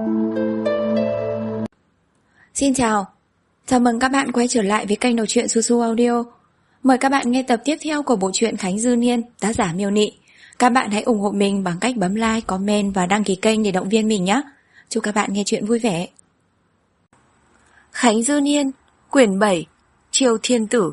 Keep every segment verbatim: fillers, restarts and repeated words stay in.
Xin chào, chào mừng các bạn quay trở lại với kênh đọc truyện Su Su Audio. Mời các bạn nghe tập tiếp theo của bộ truyện Khánh Dư Niên, tác giả Miêu Nị. Các bạn hãy ủng hộ mình bằng cách bấm like, comment và đăng ký kênh để động viên mình nhé. Chúc các bạn nghe truyện vui vẻ. Khánh Dư Niên, quyển bảy, Triều Thiên Tử.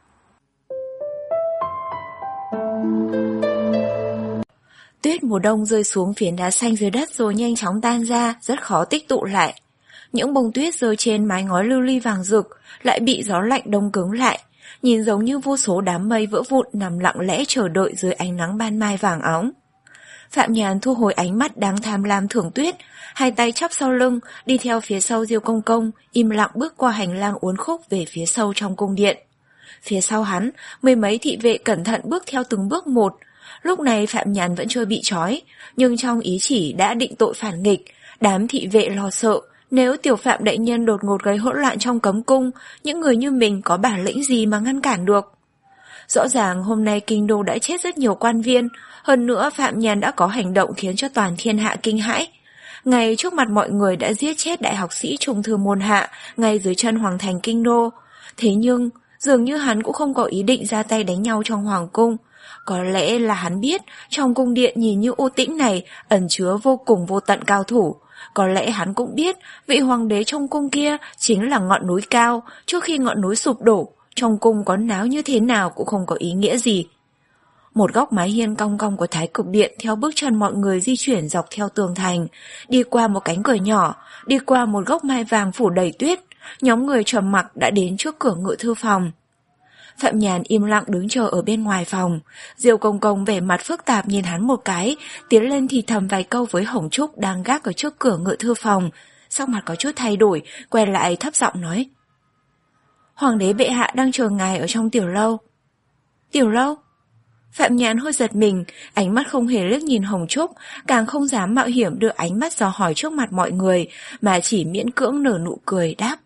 Tuyết mùa đông rơi xuống phiến đá xanh dưới đất rồi nhanh chóng tan ra, rất khó tích tụ lại. Những bông tuyết rơi trên mái ngói lưu ly vàng rực lại bị gió lạnh đông cứng lại, nhìn giống như vô số đám mây vỡ vụn nằm lặng lẽ chờ đợi dưới ánh nắng ban mai vàng óng. Phạm Nhàn thu hồi ánh mắt đáng tham lam thưởng tuyết, hai tay chắp sau lưng, đi theo phía sau Diêu Công Công, im lặng bước qua hành lang uốn khúc về phía sâu trong cung điện. Phía sau hắn, mười mấy thị vệ cẩn thận bước theo từng bước một. Lúc này Phạm Nhàn vẫn chưa bị trói, nhưng trong ý chỉ đã định tội phản nghịch, đám thị vệ lo sợ. Nếu tiểu Phạm đại nhân đột ngột gây hỗn loạn trong cấm cung, những người như mình có bản lĩnh gì mà ngăn cản được? Rõ ràng hôm nay kinh đô đã chết rất nhiều quan viên, hơn nữa Phạm Nhàn đã có hành động khiến cho toàn thiên hạ kinh hãi. Ngay trước mặt mọi người đã giết chết đại học sĩ Trung Thư Môn Hạ, ngay dưới chân hoàng thành kinh đô. Thế nhưng, dường như hắn cũng không có ý định ra tay đánh nhau trong hoàng cung. Có lẽ là hắn biết, trong cung điện nhìn như u tĩnh này ẩn chứa vô cùng vô tận cao thủ. Có lẽ hắn cũng biết, vị hoàng đế trong cung kia chính là ngọn núi cao, trước khi ngọn núi sụp đổ, trong cung có náo như thế nào cũng không có ý nghĩa gì. Một góc mái hiên cong cong của Thái Cực Điện theo bước chân mọi người di chuyển dọc theo tường thành, đi qua một cánh cửa nhỏ, đi qua một gốc mai vàng phủ đầy tuyết, nhóm người trầm mặc đã đến trước cửa ngự thư phòng. Phạm Nhàn im lặng đứng chờ ở bên ngoài phòng. Diêu Công Công vẻ mặt phức tạp nhìn hắn một cái, tiến lên thì thầm vài câu với Hồng Trúc đang gác ở trước cửa ngự thư phòng. Sắc mặt có chút thay đổi, quay lại thấp giọng nói: Hoàng đế bệ hạ đang chờ ngài ở trong tiểu lâu. Tiểu lâu? Phạm Nhàn hơi giật mình, ánh mắt không hề liếc nhìn Hồng Trúc, càng không dám mạo hiểm đưa ánh mắt dò hỏi trước mặt mọi người, mà chỉ miễn cưỡng nở nụ cười đáp: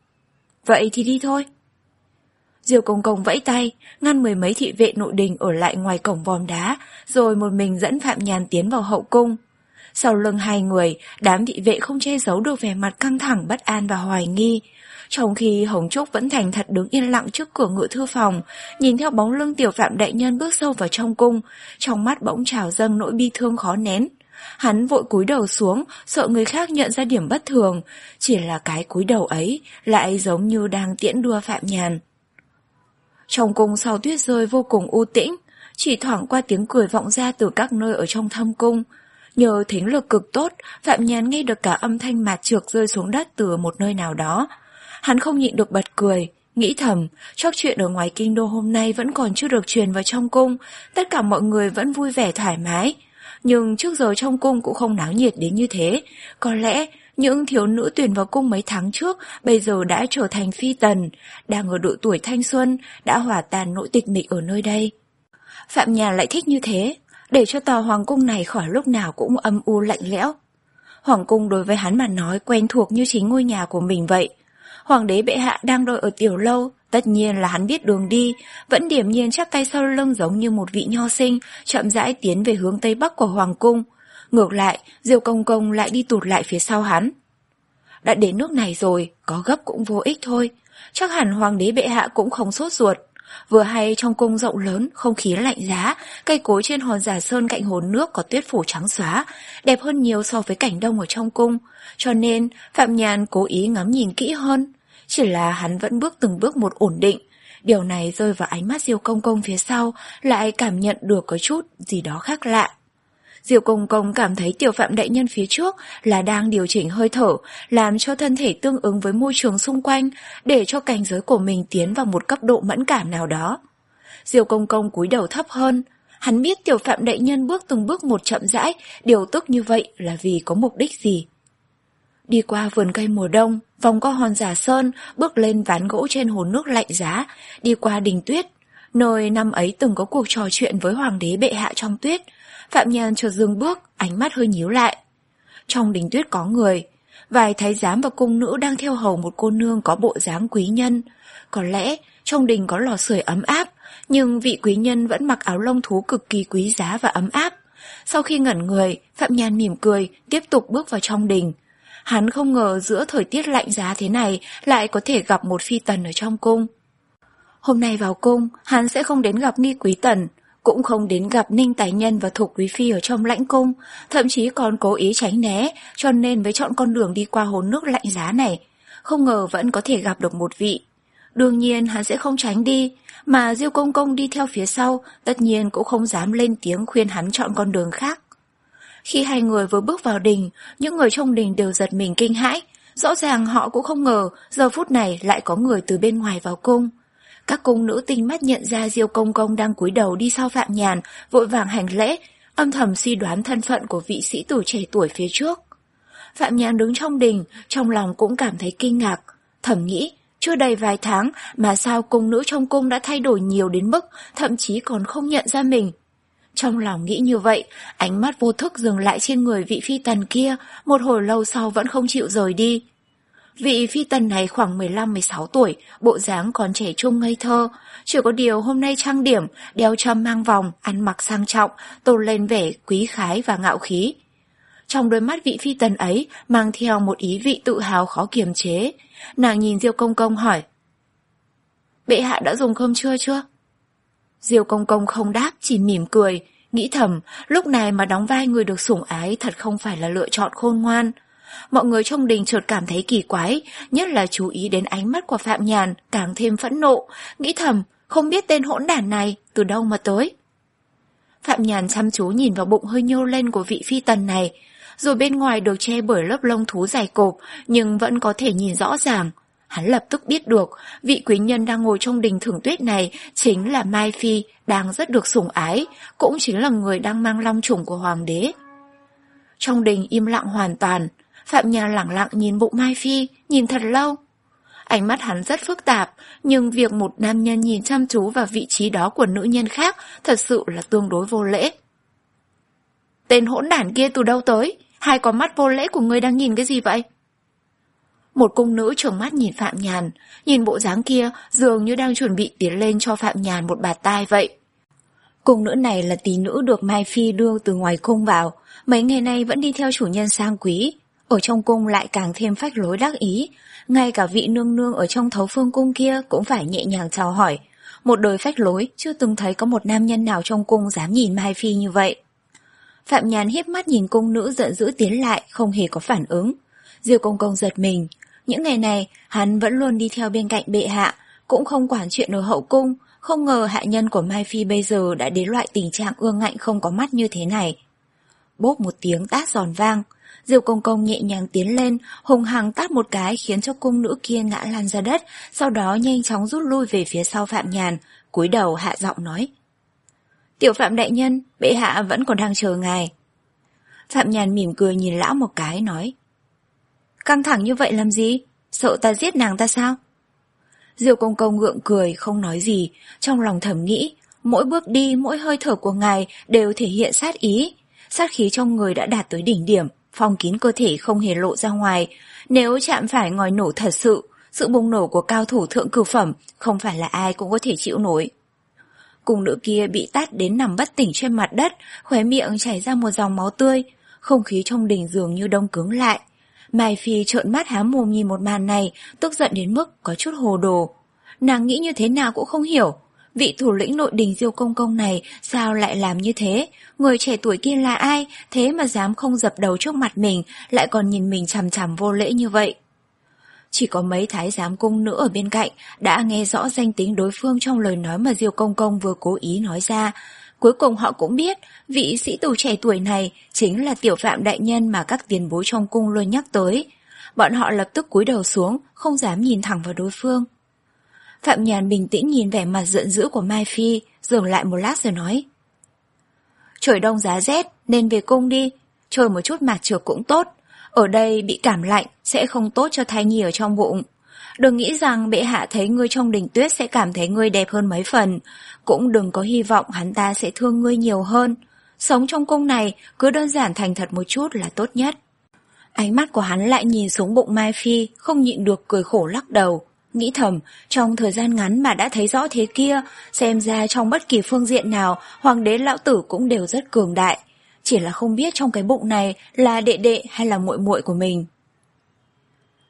Vậy thì đi thôi. Diêu Công Công vẫy tay, ngăn mười mấy thị vệ nội đình ở lại ngoài cổng vòm đá, rồi một mình dẫn Phạm Nhàn tiến vào hậu cung. Sau lưng hai người, đám thị vệ không che giấu được vẻ mặt căng thẳng, bất an và hoài nghi. Trong khi Hồng Trúc vẫn thành thật đứng yên lặng trước cửa ngự thư phòng, nhìn theo bóng lưng tiểu Phạm đại nhân bước sâu vào trong cung, trong mắt bỗng trào dâng nỗi bi thương khó nén. Hắn vội cúi đầu xuống, sợ người khác nhận ra điểm bất thường, chỉ là cái cúi đầu ấy lại giống như đang tiễn đưa Phạm Nhàn. Trong cung sau tuyết rơi vô cùng u tĩnh, chỉ thoảng qua tiếng cười vọng ra từ các nơi ở trong thâm cung. Nhờ thính lực cực tốt, Phạm Nhàn nghe được cả âm thanh mạt trược rơi xuống đất từ một nơi nào đó. Hắn không nhịn được bật cười, nghĩ thầm, chắc chuyện ở ngoài kinh đô hôm nay vẫn còn chưa được truyền vào trong cung, tất cả mọi người vẫn vui vẻ thoải mái. Nhưng trước giờ trong cung cũng không náo nhiệt đến như thế, có lẽ những thiếu nữ tuyển vào cung mấy tháng trước bây giờ đã trở thành phi tần, đang ở độ tuổi thanh xuân, đã hòa tan nỗi tịch mịch ở nơi đây. Phạm Nhàn lại thích như thế, để cho tòa hoàng cung này khỏi lúc nào cũng âm u lạnh lẽo. Hoàng cung đối với hắn mà nói quen thuộc như chính ngôi nhà của mình vậy. Hoàng đế bệ hạ đang đợi ở tiểu lâu, tất nhiên là hắn biết đường đi, vẫn điềm nhiên chắp tay sau lưng giống như một vị nho sinh, chậm rãi tiến về hướng tây bắc của hoàng cung. Ngược lại, Diêu Công Công lại đi tụt lại phía sau hắn. Đã đến nước này rồi, có gấp cũng vô ích thôi. Chắc hẳn hoàng đế bệ hạ cũng không sốt ruột. Vừa hay trong cung rộng lớn, không khí lạnh giá, cây cối trên hòn Giả Sơn cạnh hồ nước có tuyết phủ trắng xóa, đẹp hơn nhiều so với cảnh đông ở trong cung. Cho nên, Phạm Nhàn cố ý ngắm nhìn kỹ hơn. Chỉ là hắn vẫn bước từng bước một ổn định. Điều này rơi vào ánh mắt Diêu Công Công phía sau, lại cảm nhận được có chút gì đó khác lạ. Diêu Công Công cảm thấy tiểu Phạm đại nhân phía trước là đang điều chỉnh hơi thở, làm cho thân thể tương ứng với môi trường xung quanh, để cho cảnh giới của mình tiến vào một cấp độ mẫn cảm nào đó. Diêu Công Công cúi đầu thấp hơn, hắn biết tiểu Phạm đại nhân bước từng bước một chậm rãi, điều tức như vậy là vì có mục đích gì. Đi qua vườn cây mùa đông, vòng qua hòn Giả Sơn, bước lên ván gỗ trên hồ nước lạnh giá, đi qua đình tuyết, nơi năm ấy từng có cuộc trò chuyện với hoàng đế bệ hạ trong tuyết. Phạm Nhàn chợt dừng bước, ánh mắt hơi nhíu lại. Trong đình tuyết có người, vài thái giám và cung nữ đang theo hầu một cô nương có bộ dáng quý nhân. Có lẽ trong đình có lò sưởi ấm áp, nhưng vị quý nhân vẫn mặc áo lông thú cực kỳ quý giá và ấm áp. Sau khi ngẩn người, Phạm Nhàn mỉm cười, tiếp tục bước vào trong đình. Hắn không ngờ giữa thời tiết lạnh giá thế này lại có thể gặp một phi tần ở trong cung. Hôm nay vào cung, hắn sẽ không đến gặp Nghi Quý Tần, cũng không đến gặp Ninh Tài Nhân và Thục Quý Phi ở trong lãnh cung, thậm chí còn cố ý tránh né, cho nên mới chọn con đường đi qua hồ nước lạnh giá này. Không ngờ vẫn có thể gặp được một vị. Đương nhiên hắn sẽ không tránh đi, mà Diêu Công Công đi theo phía sau, tất nhiên cũng không dám lên tiếng khuyên hắn chọn con đường khác. Khi hai người vừa bước vào đình, những người trong đình đều giật mình kinh hãi. Rõ ràng họ cũng không ngờ giờ phút này lại có người từ bên ngoài vào cung. Các cung nữ tinh mắt nhận ra Diêu Công Công đang cúi đầu đi sau Phạm Nhàn, vội vàng hành lễ, âm thầm suy đoán thân phận của vị sĩ tử trẻ tuổi phía trước. Phạm Nhàn đứng trong đình, trong lòng cũng cảm thấy kinh ngạc, thầm nghĩ, chưa đầy vài tháng mà sao cung nữ trong cung đã thay đổi nhiều đến mức thậm chí còn không nhận ra mình. Trong lòng nghĩ như vậy, ánh mắt vô thức dừng lại trên người vị phi tần kia, một hồi lâu sau vẫn không chịu rời đi. Vị phi tần này khoảng mười lăm mười sáu tuổi, bộ dáng còn trẻ trung ngây thơ, chỉ có điều hôm nay trang điểm, đeo trâm mang vòng, ăn mặc sang trọng, tôn lên vẻ quý khái và ngạo khí. Trong đôi mắt vị phi tần ấy mang theo một ý vị tự hào khó kiềm chế. Nàng nhìn Diêu Công Công hỏi: "Bệ hạ đã dùng cơm trưa chưa?" Diêu Công Công không đáp, chỉ mỉm cười, nghĩ thầm, lúc này mà đóng vai người được sủng ái thật không phải là lựa chọn khôn ngoan. Mọi người trong đình chợt cảm thấy kỳ quái, nhất là chú ý đến ánh mắt của Phạm Nhàn, càng thêm phẫn nộ, nghĩ thầm, không biết tên hỗn đản này từ đâu mà tới. Phạm Nhàn chăm chú nhìn vào bụng hơi nhô lên của vị phi tần này, rồi bên ngoài được che bởi lớp lông thú dày cộp, nhưng vẫn có thể nhìn rõ ràng. Hắn lập tức biết được, vị quý nhân đang ngồi trong đình Thưởng Tuyết này chính là Mai Phi, đang rất được sủng ái, cũng chính là người đang mang long chủng của hoàng đế. Trong đình im lặng hoàn toàn, Phạm Nhàn lẳng lặng nhìn bụng Mai Phi, nhìn thật lâu. Ánh mắt hắn rất phức tạp, nhưng việc một nam nhân nhìn chăm chú vào vị trí đó của nữ nhân khác thật sự là tương đối vô lễ. "Tên hỗn đản kia từ đâu tới? Hai con mắt vô lễ của ngươi đang nhìn cái gì vậy?" Một cung nữ trợn mắt nhìn Phạm Nhàn, nhìn bộ dáng kia dường như đang chuẩn bị tiến lên cho Phạm Nhàn một bạt tai vậy. Cung nữ này là tỷ nữ được Mai Phi đưa từ ngoài cung vào, mấy ngày nay vẫn đi theo chủ nhân sang quý. Ở trong cung lại càng thêm phách lối đắc ý, ngay cả vị nương nương ở trong Thấu Phương cung kia cũng phải nhẹ nhàng chào hỏi. Một đời phách lối, chưa từng thấy có một nam nhân nào trong cung dám nhìn Mai Phi như vậy. Phạm Nhàn hiếp mắt nhìn cung nữ giận dữ tiến lại, không hề có phản ứng. Diêu Công Công giật mình. Những ngày này, hắn vẫn luôn đi theo bên cạnh bệ hạ, cũng không quản chuyện ở hậu cung, không ngờ hạ nhân của Mai Phi bây giờ đã đến loại tình trạng ương ngạnh không có mắt như thế này. Bốp một tiếng tát giòn vang, Diêu Công Công nhẹ nhàng tiến lên, hùng hăng tát một cái khiến cho cung nữ kia ngã lăn ra đất, sau đó nhanh chóng rút lui về phía sau Phạm Nhàn, cúi đầu hạ giọng nói: "Tiểu Phạm đại nhân, bệ hạ vẫn còn đang chờ ngài." Phạm Nhàn mỉm cười nhìn lão một cái, nói: "Căng thẳng như vậy làm gì? Sợ ta giết nàng ta sao?" Diêu Công Công gượng cười, không nói gì, trong lòng thầm nghĩ, mỗi bước đi, mỗi hơi thở của ngài đều thể hiện sát ý. Sát khí trong người đã đạt tới đỉnh điểm, phong kín cơ thể không hề lộ ra ngoài. Nếu chạm phải ngòi nổ thật sự, sự bùng nổ của cao thủ thượng cửu phẩm không phải là ai cũng có thể chịu nổi. Cung nữ kia bị tát đến nằm bất tỉnh trên mặt đất, khóe miệng chảy ra một dòng máu tươi, không khí trong đình dường như đông cứng lại. Mai Phi trợn mắt há mồm nhìn một màn này, tức giận đến mức có chút hồ đồ. Nàng nghĩ như thế nào cũng không hiểu, vị thủ lĩnh nội đình Diêu Công Công này sao lại làm như thế? Người trẻ tuổi kia là ai, thế mà dám không dập đầu trước mặt mình, lại còn nhìn mình chằm chằm vô lễ như vậy? Chỉ có mấy thái giám cung nữ ở bên cạnh đã nghe rõ danh tính đối phương trong lời nói mà Diêu Công Công vừa cố ý nói ra. Cuối cùng họ cũng biết, vị sĩ tử trẻ tuổi này chính là Tiểu Phạm đại nhân mà các tiền bối trong cung luôn nhắc tới. Bọn họ lập tức cúi đầu xuống, không dám nhìn thẳng vào đối phương. Phạm Nhàn bình tĩnh nhìn vẻ mặt giận dữ của Mai Phi, dừng lại một lát rồi nói: "Trời đông giá rét, nên về cung đi, chơi một chút mạt trược cũng tốt. Ở đây bị cảm lạnh sẽ không tốt cho thai nhi ở trong bụng. Đừng nghĩ rằng bệ hạ thấy ngươi trong đình tuyết sẽ cảm thấy ngươi đẹp hơn mấy phần, cũng đừng có hy vọng hắn ta sẽ thương ngươi nhiều hơn. Sống trong cung này cứ đơn giản thành thật một chút là tốt nhất." Ánh mắt của hắn lại nhìn xuống bụng Mai Phi, không nhịn được cười khổ lắc đầu. Nghĩ thầm, trong thời gian ngắn mà đã thấy rõ thế kia, xem ra trong bất kỳ phương diện nào, hoàng đế lão tử cũng đều rất cường đại. Chỉ là không biết trong cái bụng này là đệ đệ hay là muội muội của mình.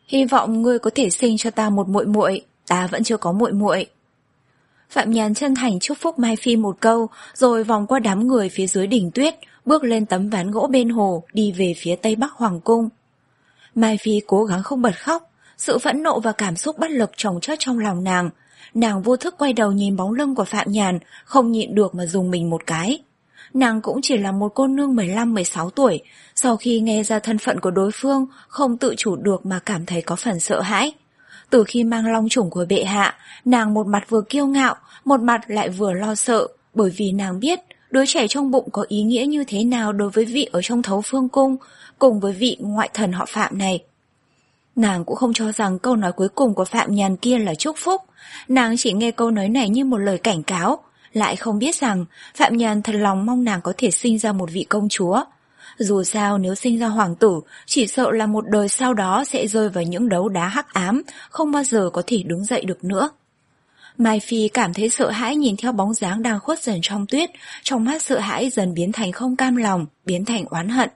Hy vọng ngươi có thể sinh cho ta một muội muội, ta vẫn chưa có muội muội. Phạm Nhàn chân thành chúc phúc Mai Phi một câu, rồi vòng qua đám người phía dưới đỉnh tuyết, bước lên tấm ván gỗ bên hồ, đi về phía tây bắc hoàng cung. Mai Phi cố gắng không bật khóc, sự phẫn nộ và cảm xúc bất lực chồng chất trong lòng nàng. Nàng vô thức quay đầu nhìn bóng lưng của Phạm Nhàn, không nhịn được mà dùng mình một cái. Nàng cũng chỉ là một cô nương mười lăm mười sáu tuổi, sau khi nghe ra thân phận của đối phương, không tự chủ được mà cảm thấy có phần sợ hãi. Từ khi mang long chủng của bệ hạ, nàng một mặt vừa kiêu ngạo, một mặt lại vừa lo sợ, bởi vì nàng biết đứa trẻ trong bụng có ý nghĩa như thế nào đối với vị ở trong Thấu Phương Cung, cùng với vị ngoại thần họ Phạm này. Nàng cũng không cho rằng câu nói cuối cùng của Phạm Nhàn kia là chúc phúc, nàng chỉ nghe câu nói này như một lời cảnh cáo, lại không biết rằng Phạm Nhàn thật lòng mong nàng có thể sinh ra một vị công chúa. Dù sao nếu sinh ra hoàng tử, chỉ sợ là một đời sau đó sẽ rơi vào những đấu đá hắc ám, không bao giờ có thể đứng dậy được nữa. Mai Phi cảm thấy sợ hãi nhìn theo bóng dáng đang khuất dần trong tuyết, trong mắt sợ hãi dần biến thành không cam lòng, biến thành oán hận.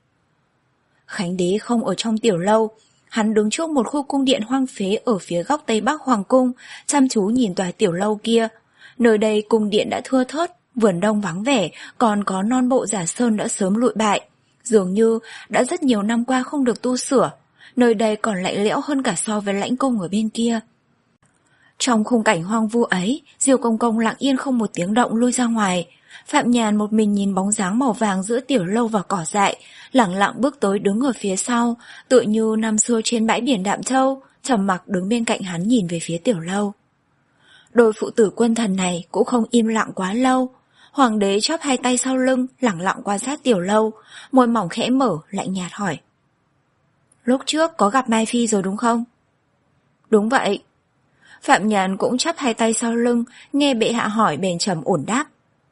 Khánh đế không ở trong tiểu lâu, hắn đứng trước một khu cung điện hoang phế ở phía góc tây bắc hoàng cung, chăm chú nhìn tòa tiểu lâu kia. Nơi đây cung điện đã thưa thớt, vườn đông vắng vẻ, còn có non bộ giả sơn đã sớm lụi bại. Dường như đã rất nhiều năm qua không được tu sửa, nơi đây còn lạnh lẽo hơn cả so với lãnh cung ở bên kia. Trong khung cảnh hoang vu ấy, Diêu Công Công lặng yên không một tiếng động lui ra ngoài. Phạm Nhàn một mình nhìn bóng dáng màu vàng giữa tiểu lâu và cỏ dại, lẳng lặng bước tới đứng ở phía sau, tựa như năm xưa trên bãi biển Đạm Châu, trầm mặc đứng bên cạnh hắn nhìn về phía tiểu lâu. Đôi phụ tử quân thần này cũng không im lặng quá lâu. Hoàng đế chắp hai tay sau lưng, lẳng lặng quan sát tiểu lâu, môi mỏng khẽ mở, lạnh nhạt hỏi. Lúc trước có gặp Mai Phi rồi đúng không? Đúng vậy. Phạm Nhàn cũng chắp hai tay sau lưng, nghe bệ hạ hỏi bèn trầm ổn đáp.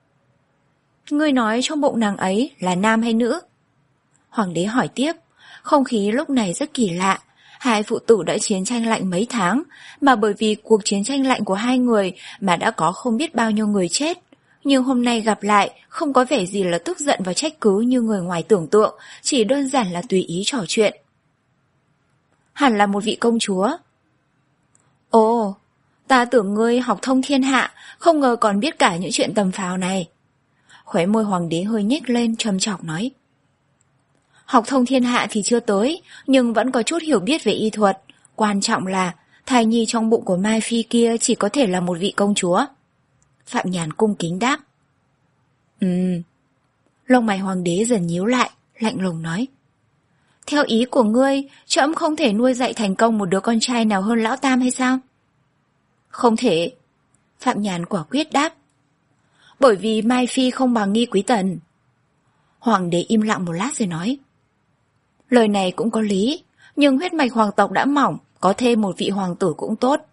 Ngươi nói trong bụng nàng ấy là nam hay nữ? Hoàng đế hỏi tiếp, không khí lúc này rất kỳ lạ. Hai phụ tử đã chiến tranh lạnh mấy tháng, mà bởi vì cuộc chiến tranh lạnh của hai người mà đã có không biết bao nhiêu người chết. Nhưng hôm nay gặp lại, không có vẻ gì là tức giận và trách cứ như người ngoài tưởng tượng, chỉ đơn giản là tùy ý trò chuyện. Hẳn là một vị công chúa. Ồ, ta tưởng ngươi học thông thiên hạ, không ngờ còn biết cả những chuyện tầm phào này. Khóe môi hoàng đế hơi nhếch lên trầm trọng nói. Học thông thiên hạ thì chưa tới, nhưng vẫn có chút hiểu biết về y thuật. Quan trọng là thai nhi trong bụng của Mai Phi kia chỉ có thể là một vị công chúa. Phạm Nhàn cung kính đáp. Ừm. Lông mày hoàng đế dần nhíu lại, lạnh lùng nói. Theo ý của ngươi, trẫm không thể nuôi dạy thành công một đứa con trai nào hơn lão tam hay sao? Không thể. Phạm Nhàn quả quyết đáp. Bởi vì Mai Phi không bằng Nghi Quý Tần. Hoàng đế im lặng một lát rồi nói. Lời này cũng có lý, nhưng huyết mạch hoàng tộc đã mỏng, có thêm một vị hoàng tử cũng tốt.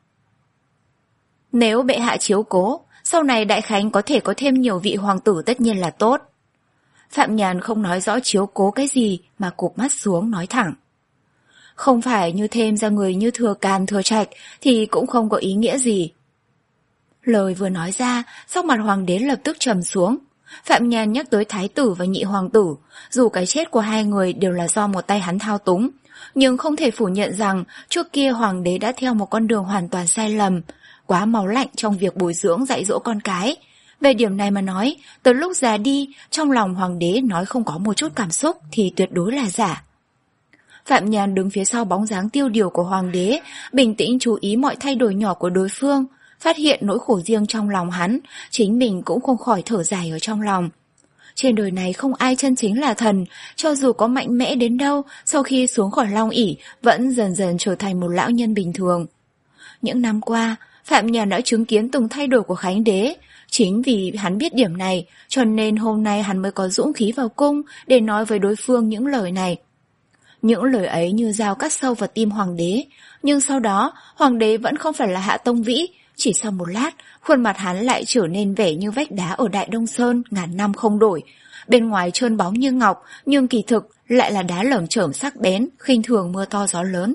Nếu bệ hạ chiếu cố, sau này Đại Khánh có thể có thêm nhiều vị hoàng tử tất nhiên là tốt. Phạm Nhàn không nói rõ chiếu cố cái gì mà cụp mắt xuống nói thẳng. Không phải như thêm ra người như Thừa Càn Thừa Trạch thì cũng không có ý nghĩa gì. Lời vừa nói ra, sắc mặt hoàng đế lập tức trầm xuống. Phạm Nhàn nhắc tới thái tử và nhị hoàng tử, dù cái chết của hai người đều là do một tay hắn thao túng, nhưng không thể phủ nhận rằng trước kia hoàng đế đã theo một con đường hoàn toàn sai lầm, quá máu lạnh trong việc bồi dưỡng dạy dỗ con cái. Về điểm này mà nói, từ lúc già đi, trong lòng hoàng đế nói không có một chút cảm xúc thì tuyệt đối là giả. Phạm Nhàn đứng phía sau bóng dáng tiêu điều của hoàng đế, bình tĩnh chú ý mọi thay đổi nhỏ của đối phương, phát hiện nỗi khổ riêng trong lòng hắn, chính mình cũng không khỏi thở dài ở trong lòng. Trên đời này không ai chân chính là thần, cho dù có mạnh mẽ đến đâu, sau khi xuống khỏi long ỷ vẫn dần dần trở thành một lão nhân bình thường. Những năm qua, Phạm Nhàn đã chứng kiến từng thay đổi của Khánh đế. Chính vì hắn biết điểm này, cho nên hôm nay hắn mới có dũng khí vào cung để nói với đối phương những lời này. Những lời ấy như dao cắt sâu vào tim hoàng đế, nhưng sau đó hoàng đế vẫn không phải là Hạ Tông Vĩ. Chỉ sau một lát, khuôn mặt hắn lại trở nên vẻ như vách đá ở Đại Đông Sơn ngàn năm không đổi. Bên ngoài trơn bóng như ngọc, nhưng kỳ thực lại là đá lởm chởm sắc bén, khinh thường mưa to gió lớn.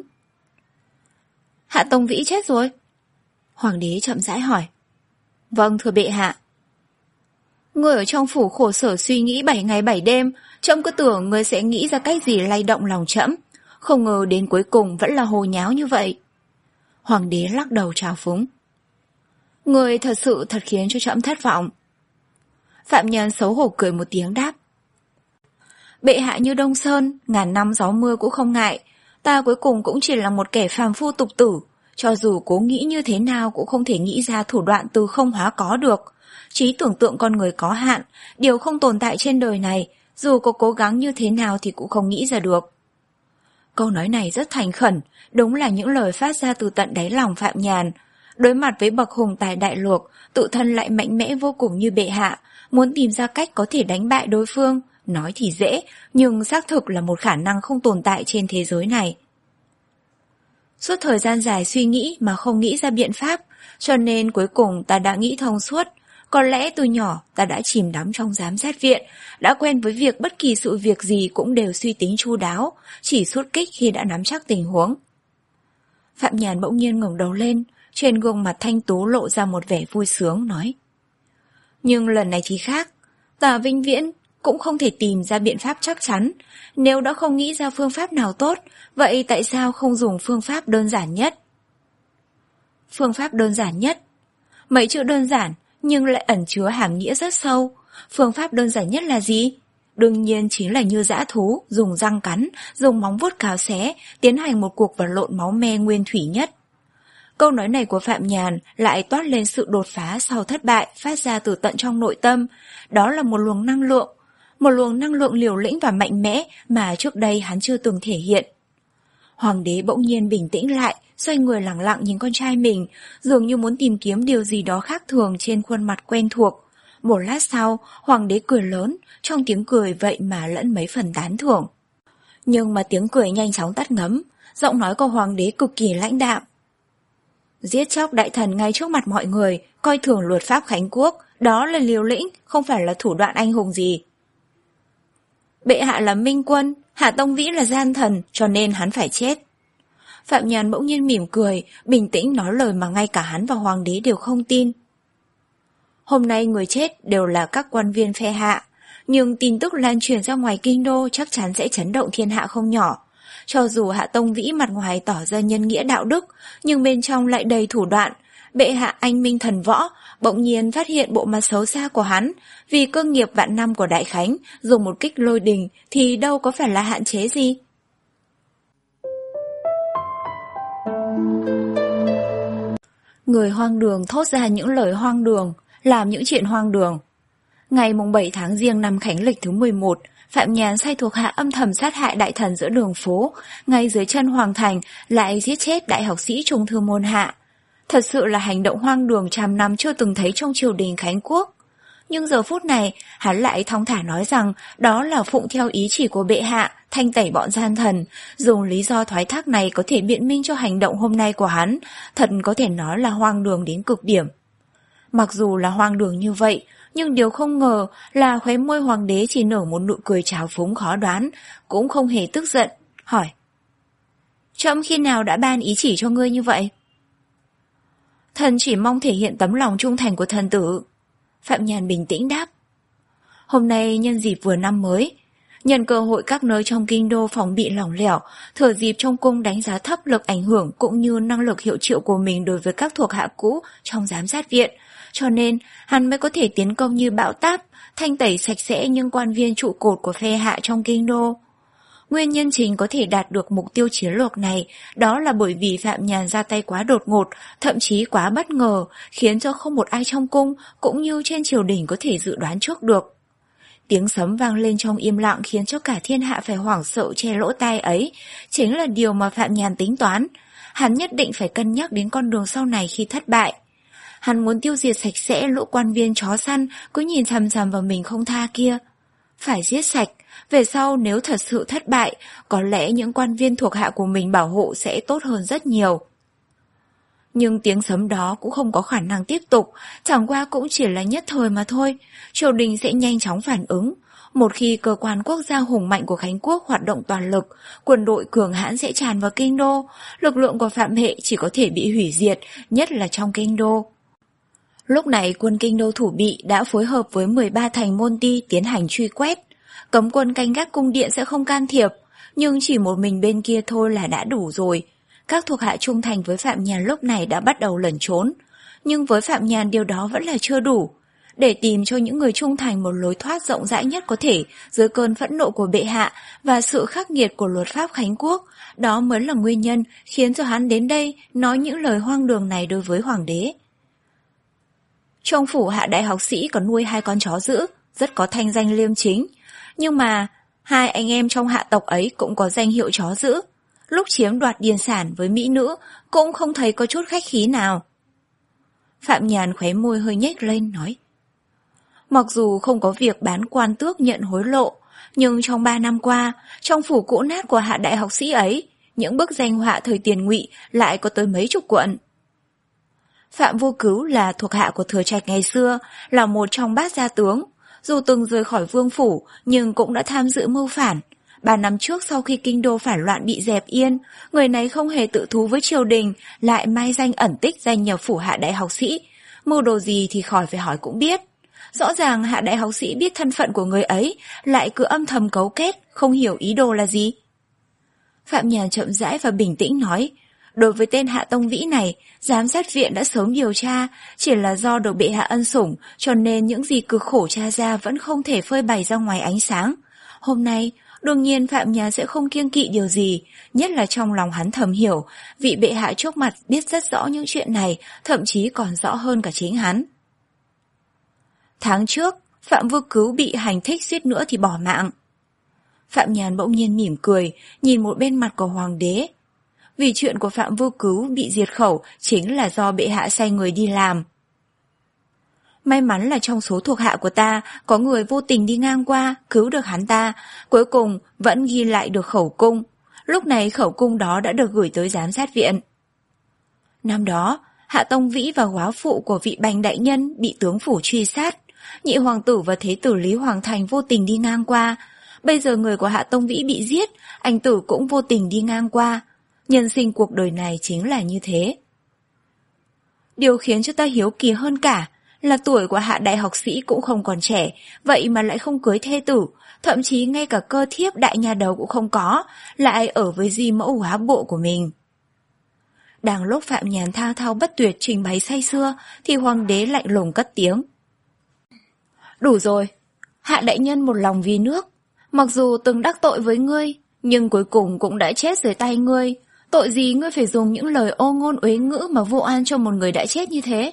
Hạ Tông Vĩ chết rồi? Hoàng đế chậm rãi hỏi. Vâng thưa bệ hạ. Người ở trong phủ khổ sở suy nghĩ bảy ngày bảy đêm, trẫm cứ tưởng người sẽ nghĩ ra cách gì lay động lòng trẫm. Không ngờ đến cuối cùng vẫn là hồ nháo như vậy. Hoàng đế lắc đầu trào phúng. Người thật sự thật khiến cho trẫm thất vọng. Phạm Nhân xấu hổ cười một tiếng đáp. Bệ hạ như Đông Sơn, ngàn năm gió mưa cũng không ngại. Ta cuối cùng cũng chỉ là một kẻ phàm phu tục tử. Cho dù cố nghĩ như thế nào cũng không thể nghĩ ra thủ đoạn từ không hóa có được. Trí tưởng tượng con người có hạn, điều không tồn tại trên đời này, dù có cố gắng như thế nào thì cũng không nghĩ ra được. Câu nói này rất thành khẩn, đúng là những lời phát ra từ tận đáy lòng Phạm Nhàn. Đối mặt với bậc hùng tài đại lược, tự thân lại mạnh mẽ vô cùng như bệ hạ, muốn tìm ra cách có thể đánh bại đối phương, nói thì dễ, nhưng xác thực là một khả năng không tồn tại trên thế giới này. Suốt thời gian dài suy nghĩ mà không nghĩ ra biện pháp, cho nên cuối cùng ta đã nghĩ thông suốt. Có lẽ từ nhỏ ta đã chìm đắm trong giám sát viện, đã quen với việc bất kỳ sự việc gì cũng đều suy tính chu đáo, chỉ xuất kích khi đã nắm chắc tình huống. Phạm Nhàn bỗng nhiên ngẩng đầu lên, trên gương mặt thanh tú lộ ra một vẻ vui sướng, nói. Nhưng lần này thì khác, ta vĩnh viễn cũng không thể tìm ra biện pháp chắc chắn. Nếu đã không nghĩ ra phương pháp nào tốt, vậy tại sao không dùng phương pháp đơn giản nhất? Phương pháp đơn giản nhất? Mấy chữ đơn giản, nhưng lại ẩn chứa hàm nghĩa rất sâu. Phương pháp đơn giản nhất là gì? Đương nhiên chính là như dã thú, dùng răng cắn, dùng móng vuốt cào xé, tiến hành một cuộc vật lộn máu me nguyên thủy nhất. Câu nói này của Phạm Nhàn lại toát lên sự đột phá sau thất bại phát ra từ tận trong nội tâm. Đó là một luồng năng lượng, một luồng năng lượng liều lĩnh và mạnh mẽ mà trước đây hắn chưa từng thể hiện. Hoàng đế bỗng nhiên bình tĩnh lại, xoay người lẳng lặng nhìn con trai mình, dường như muốn tìm kiếm điều gì đó khác thường trên khuôn mặt quen thuộc. Một lát sau, hoàng đế cười lớn, trong tiếng cười vậy mà lẫn mấy phần tán thưởng. Nhưng mà tiếng cười nhanh chóng tắt ngấm, giọng nói của hoàng đế cực kỳ lãnh đạm. Giết chóc đại thần ngay trước mặt mọi người, coi thường luật pháp Khánh Quốc, đó là liều lĩnh, không phải là thủ đoạn anh hùng gì. Bệ hạ là minh quân, Hạ Tông Vĩ là gian thần, cho nên hắn phải chết. Phạm Nhàn bỗng nhiên mỉm cười, bình tĩnh nói lời mà ngay cả hắn và hoàng đế đều không tin. Hôm nay người chết đều là các quan viên phe Hạ, nhưng tin tức lan truyền ra ngoài kinh đô chắc chắn sẽ chấn động thiên hạ không nhỏ. Cho dù Hạ Tông Vĩ mặt ngoài tỏ ra nhân nghĩa đạo đức, nhưng bên trong lại đầy thủ đoạn. Bệ hạ anh minh thần võ, bỗng nhiên phát hiện bộ mặt xấu xa của hắn, vì cơ nghiệp vạn năm của Đại Khánh, dùng một kích lôi đình thì đâu có phải là hạn chế gì. Người hoang đường thốt ra những lời hoang đường, làm những chuyện hoang đường. Ngày mùng bảy tháng Giêng năm Khánh Lịch thứ mười một, Phạm Nhàn sai thuộc hạ âm thầm sát hại đại thần giữa đường phố, ngay dưới chân hoàng thành lại giết chết đại học sĩ Trung Thư Môn Hạ. Thật sự là hành động hoang đường trăm năm chưa từng thấy trong triều đình Khánh Quốc. Nhưng giờ phút này, hắn lại thong thả nói rằng đó là phụng theo ý chỉ của bệ hạ, thanh tẩy bọn gian thần. Dùng lý do thoái thác này có thể biện minh cho hành động hôm nay của hắn, thật có thể nói là hoang đường đến cực điểm. Mặc dù là hoang đường như vậy, nhưng điều không ngờ là khóe môi hoàng đế chỉ nở một nụ cười trào phúng khó đoán, cũng không hề tức giận, hỏi. Trẫm khi nào đã ban ý chỉ cho ngươi như vậy? Thần chỉ mong thể hiện tấm lòng trung thành của thần tử. Phạm Nhàn bình tĩnh đáp. Hôm nay nhân dịp vừa năm mới, nhân cơ hội các nơi trong kinh đô phòng bị lỏng lẻo, thừa dịp trong cung đánh giá thấp lực ảnh hưởng cũng như năng lực hiệu triệu của mình đối với các thuộc hạ cũ trong giám sát viện, cho nên hắn mới có thể tiến công như bão táp, thanh tẩy sạch sẽ những quan viên trụ cột của phe Hạ trong kinh đô. Nguyên nhân chính có thể đạt được mục tiêu chiến lược này, đó là bởi vì Phạm Nhàn ra tay quá đột ngột, thậm chí quá bất ngờ, khiến cho không một ai trong cung cũng như trên triều đình có thể dự đoán trước được. Tiếng sấm vang lên trong im lặng khiến cho cả thiên hạ phải hoảng sợ che lỗ tai ấy, chính là điều mà Phạm Nhàn tính toán. Hắn nhất định phải cân nhắc đến con đường sau này khi thất bại. Hắn muốn tiêu diệt sạch sẽ lũ quan viên chó săn cứ nhìn chằm chằm vào mình không tha kia. Phải giết sạch, về sau nếu thật sự thất bại, có lẽ những quan viên thuộc hạ của mình bảo hộ sẽ tốt hơn rất nhiều. Nhưng tiếng sấm đó cũng không có khả năng tiếp tục, chẳng qua cũng chỉ là nhất thời mà thôi, triều đình sẽ nhanh chóng phản ứng. Một khi cơ quan quốc gia hùng mạnh của Khánh Quốc hoạt động toàn lực, quân đội cường hãn sẽ tràn vào kinh đô, lực lượng của Phạm Hệ chỉ có thể bị hủy diệt, nhất là trong kinh đô. Lúc này quân kinh đô thủ bị đã phối hợp với mười ba thành môn ti tiến hành truy quét. Cấm quân canh gác cung điện sẽ không can thiệp. nhưng chỉ một mình bên kia thôi là đã đủ rồi. Các thuộc hạ trung thành với Phạm Nhàn lúc này đã bắt đầu lẩn trốn, nhưng với Phạm Nhàn điều đó vẫn là chưa đủ. Để tìm cho những người trung thành một lối thoát rộng rãi nhất có thể dưới cơn phẫn nộ của bệ hạ và sự khắc nghiệt của luật pháp Khánh Quốc, đó mới là nguyên nhân khiến cho hắn đến đây nói những lời hoang đường này đối với hoàng đế. Trong phủ Hạ đại học sĩ có nuôi hai con chó dữ, rất có thanh danh liêm chính, nhưng mà hai anh em trong hạ tộc ấy cũng có danh hiệu chó dữ. Lúc chiếm đoạt điền sản với mỹ nữ cũng không thấy có chút khách khí nào. Phạm Nhàn khóe môi hơi nhếch lên nói: Mặc dù không có việc bán quan tước nhận hối lộ, nhưng trong ba năm qua, trong phủ cũ nát của Hạ đại học sĩ ấy, những bức danh họa thời tiền Ngụy lại có tới mấy chục cuộn. Phạm Vô Cứu là thuộc hạ của Thừa Trạch ngày xưa, là một trong bát gia tướng. Dù từng rời khỏi vương phủ, nhưng cũng đã tham dự mưu phản. Ba năm trước sau khi kinh đô phản loạn bị dẹp yên, người này không hề tự thú với triều đình, lại mai danh ẩn tích danh nhập phủ Hạ đại học sĩ. Mưu đồ gì thì khỏi phải hỏi cũng biết. Rõ ràng Hạ đại học sĩ biết thân phận của người ấy, lại cứ âm thầm cấu kết, không hiểu ý đồ là gì. Phạm Nhàn chậm rãi và bình tĩnh nói: Đối với tên Hạ Tông Vĩ này, giám sát viện đã sớm điều tra, chỉ là do được bệ hạ ân sủng, cho nên những gì cực khổ tra ra vẫn không thể phơi bày ra ngoài ánh sáng. Hôm nay, đương nhiên Phạm Nhàn sẽ không kiêng kỵ điều gì, nhất là trong lòng hắn thầm hiểu, vị bệ hạ trước mặt biết rất rõ những chuyện này, thậm chí còn rõ hơn cả chính hắn. Tháng trước, Phạm Vô Cứu bị hành thích suýt nữa thì bỏ mạng. Phạm Nhàn bỗng nhiên mỉm cười, nhìn một bên mặt của hoàng đế. Vì chuyện của Phạm Vô Cứu bị diệt khẩu chính là do bệ hạ sai người đi làm. May mắn là trong số thuộc hạ của ta có người vô tình đi ngang qua, cứu được hắn ta, cuối cùng vẫn ghi lại được khẩu cung. Lúc này khẩu cung đó đã được gửi tới giám sát viện. Năm đó, Hạ Tông Vĩ và góa phụ của vị Bành đại nhân bị tướng phủ truy sát. Nhị hoàng tử và thế tử Lý Hoàng Thành vô tình đi ngang qua. Bây giờ người của Hạ Tông Vĩ bị giết, anh tử cũng vô tình đi ngang qua. Nhân sinh cuộc đời này chính là như thế. Điều khiến cho ta hiếu kỳ hơn cả là tuổi của Hạ đại học sĩ cũng không còn trẻ, vậy mà lại không cưới thê tử, thậm chí ngay cả cơ thiếp đại nhà đầu cũng không có, lại ở với di mẫu góa bộ của mình. Đang lúc Phạm Nhàn thao thao bất tuyệt trình bày say sưa, thì hoàng đế lạnh lùng cất tiếng: Đủ rồi, Hạ đại nhân một lòng vì nước, mặc dù từng đắc tội với ngươi, nhưng cuối cùng cũng đã chết dưới tay ngươi. Tội gì ngươi phải dùng những lời ô ngôn uế ngữ mà vu oan cho một người đã chết như thế?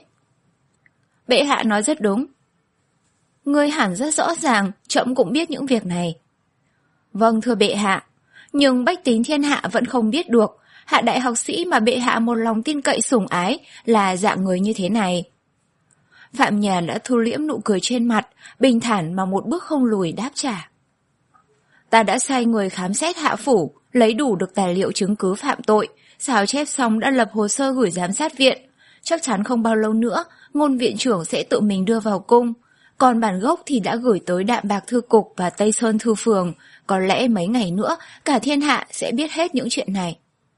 Bệ hạ nói rất đúng. Ngươi hẳn rất rõ ràng, trẫm cũng biết những việc này. Vâng thưa bệ hạ, nhưng bách tính thiên hạ vẫn không biết được Hạ đại học sĩ mà bệ hạ một lòng tin cậy sủng ái là dạng người như thế này. Phạm Nhàn đã thu liễm nụ cười trên mặt, bình thản mà một bước không lùi đáp trả. Ta đã sai người khám xét hạ phủ, lấy đủ được tài liệu chứng cứ phạm tội, xào chép xong đã lập hồ sơ gửi giám sát viện. Chắc chắn không bao lâu nữa, ngôn viện trưởng sẽ tự mình đưa vào cung. Còn bản gốc thì đã gửi tới Đạm Bạc Thư Cục và Tây Sơn Thư Phường. Có lẽ mấy ngày nữa, cả thiên hạ sẽ biết hết những chuyện này.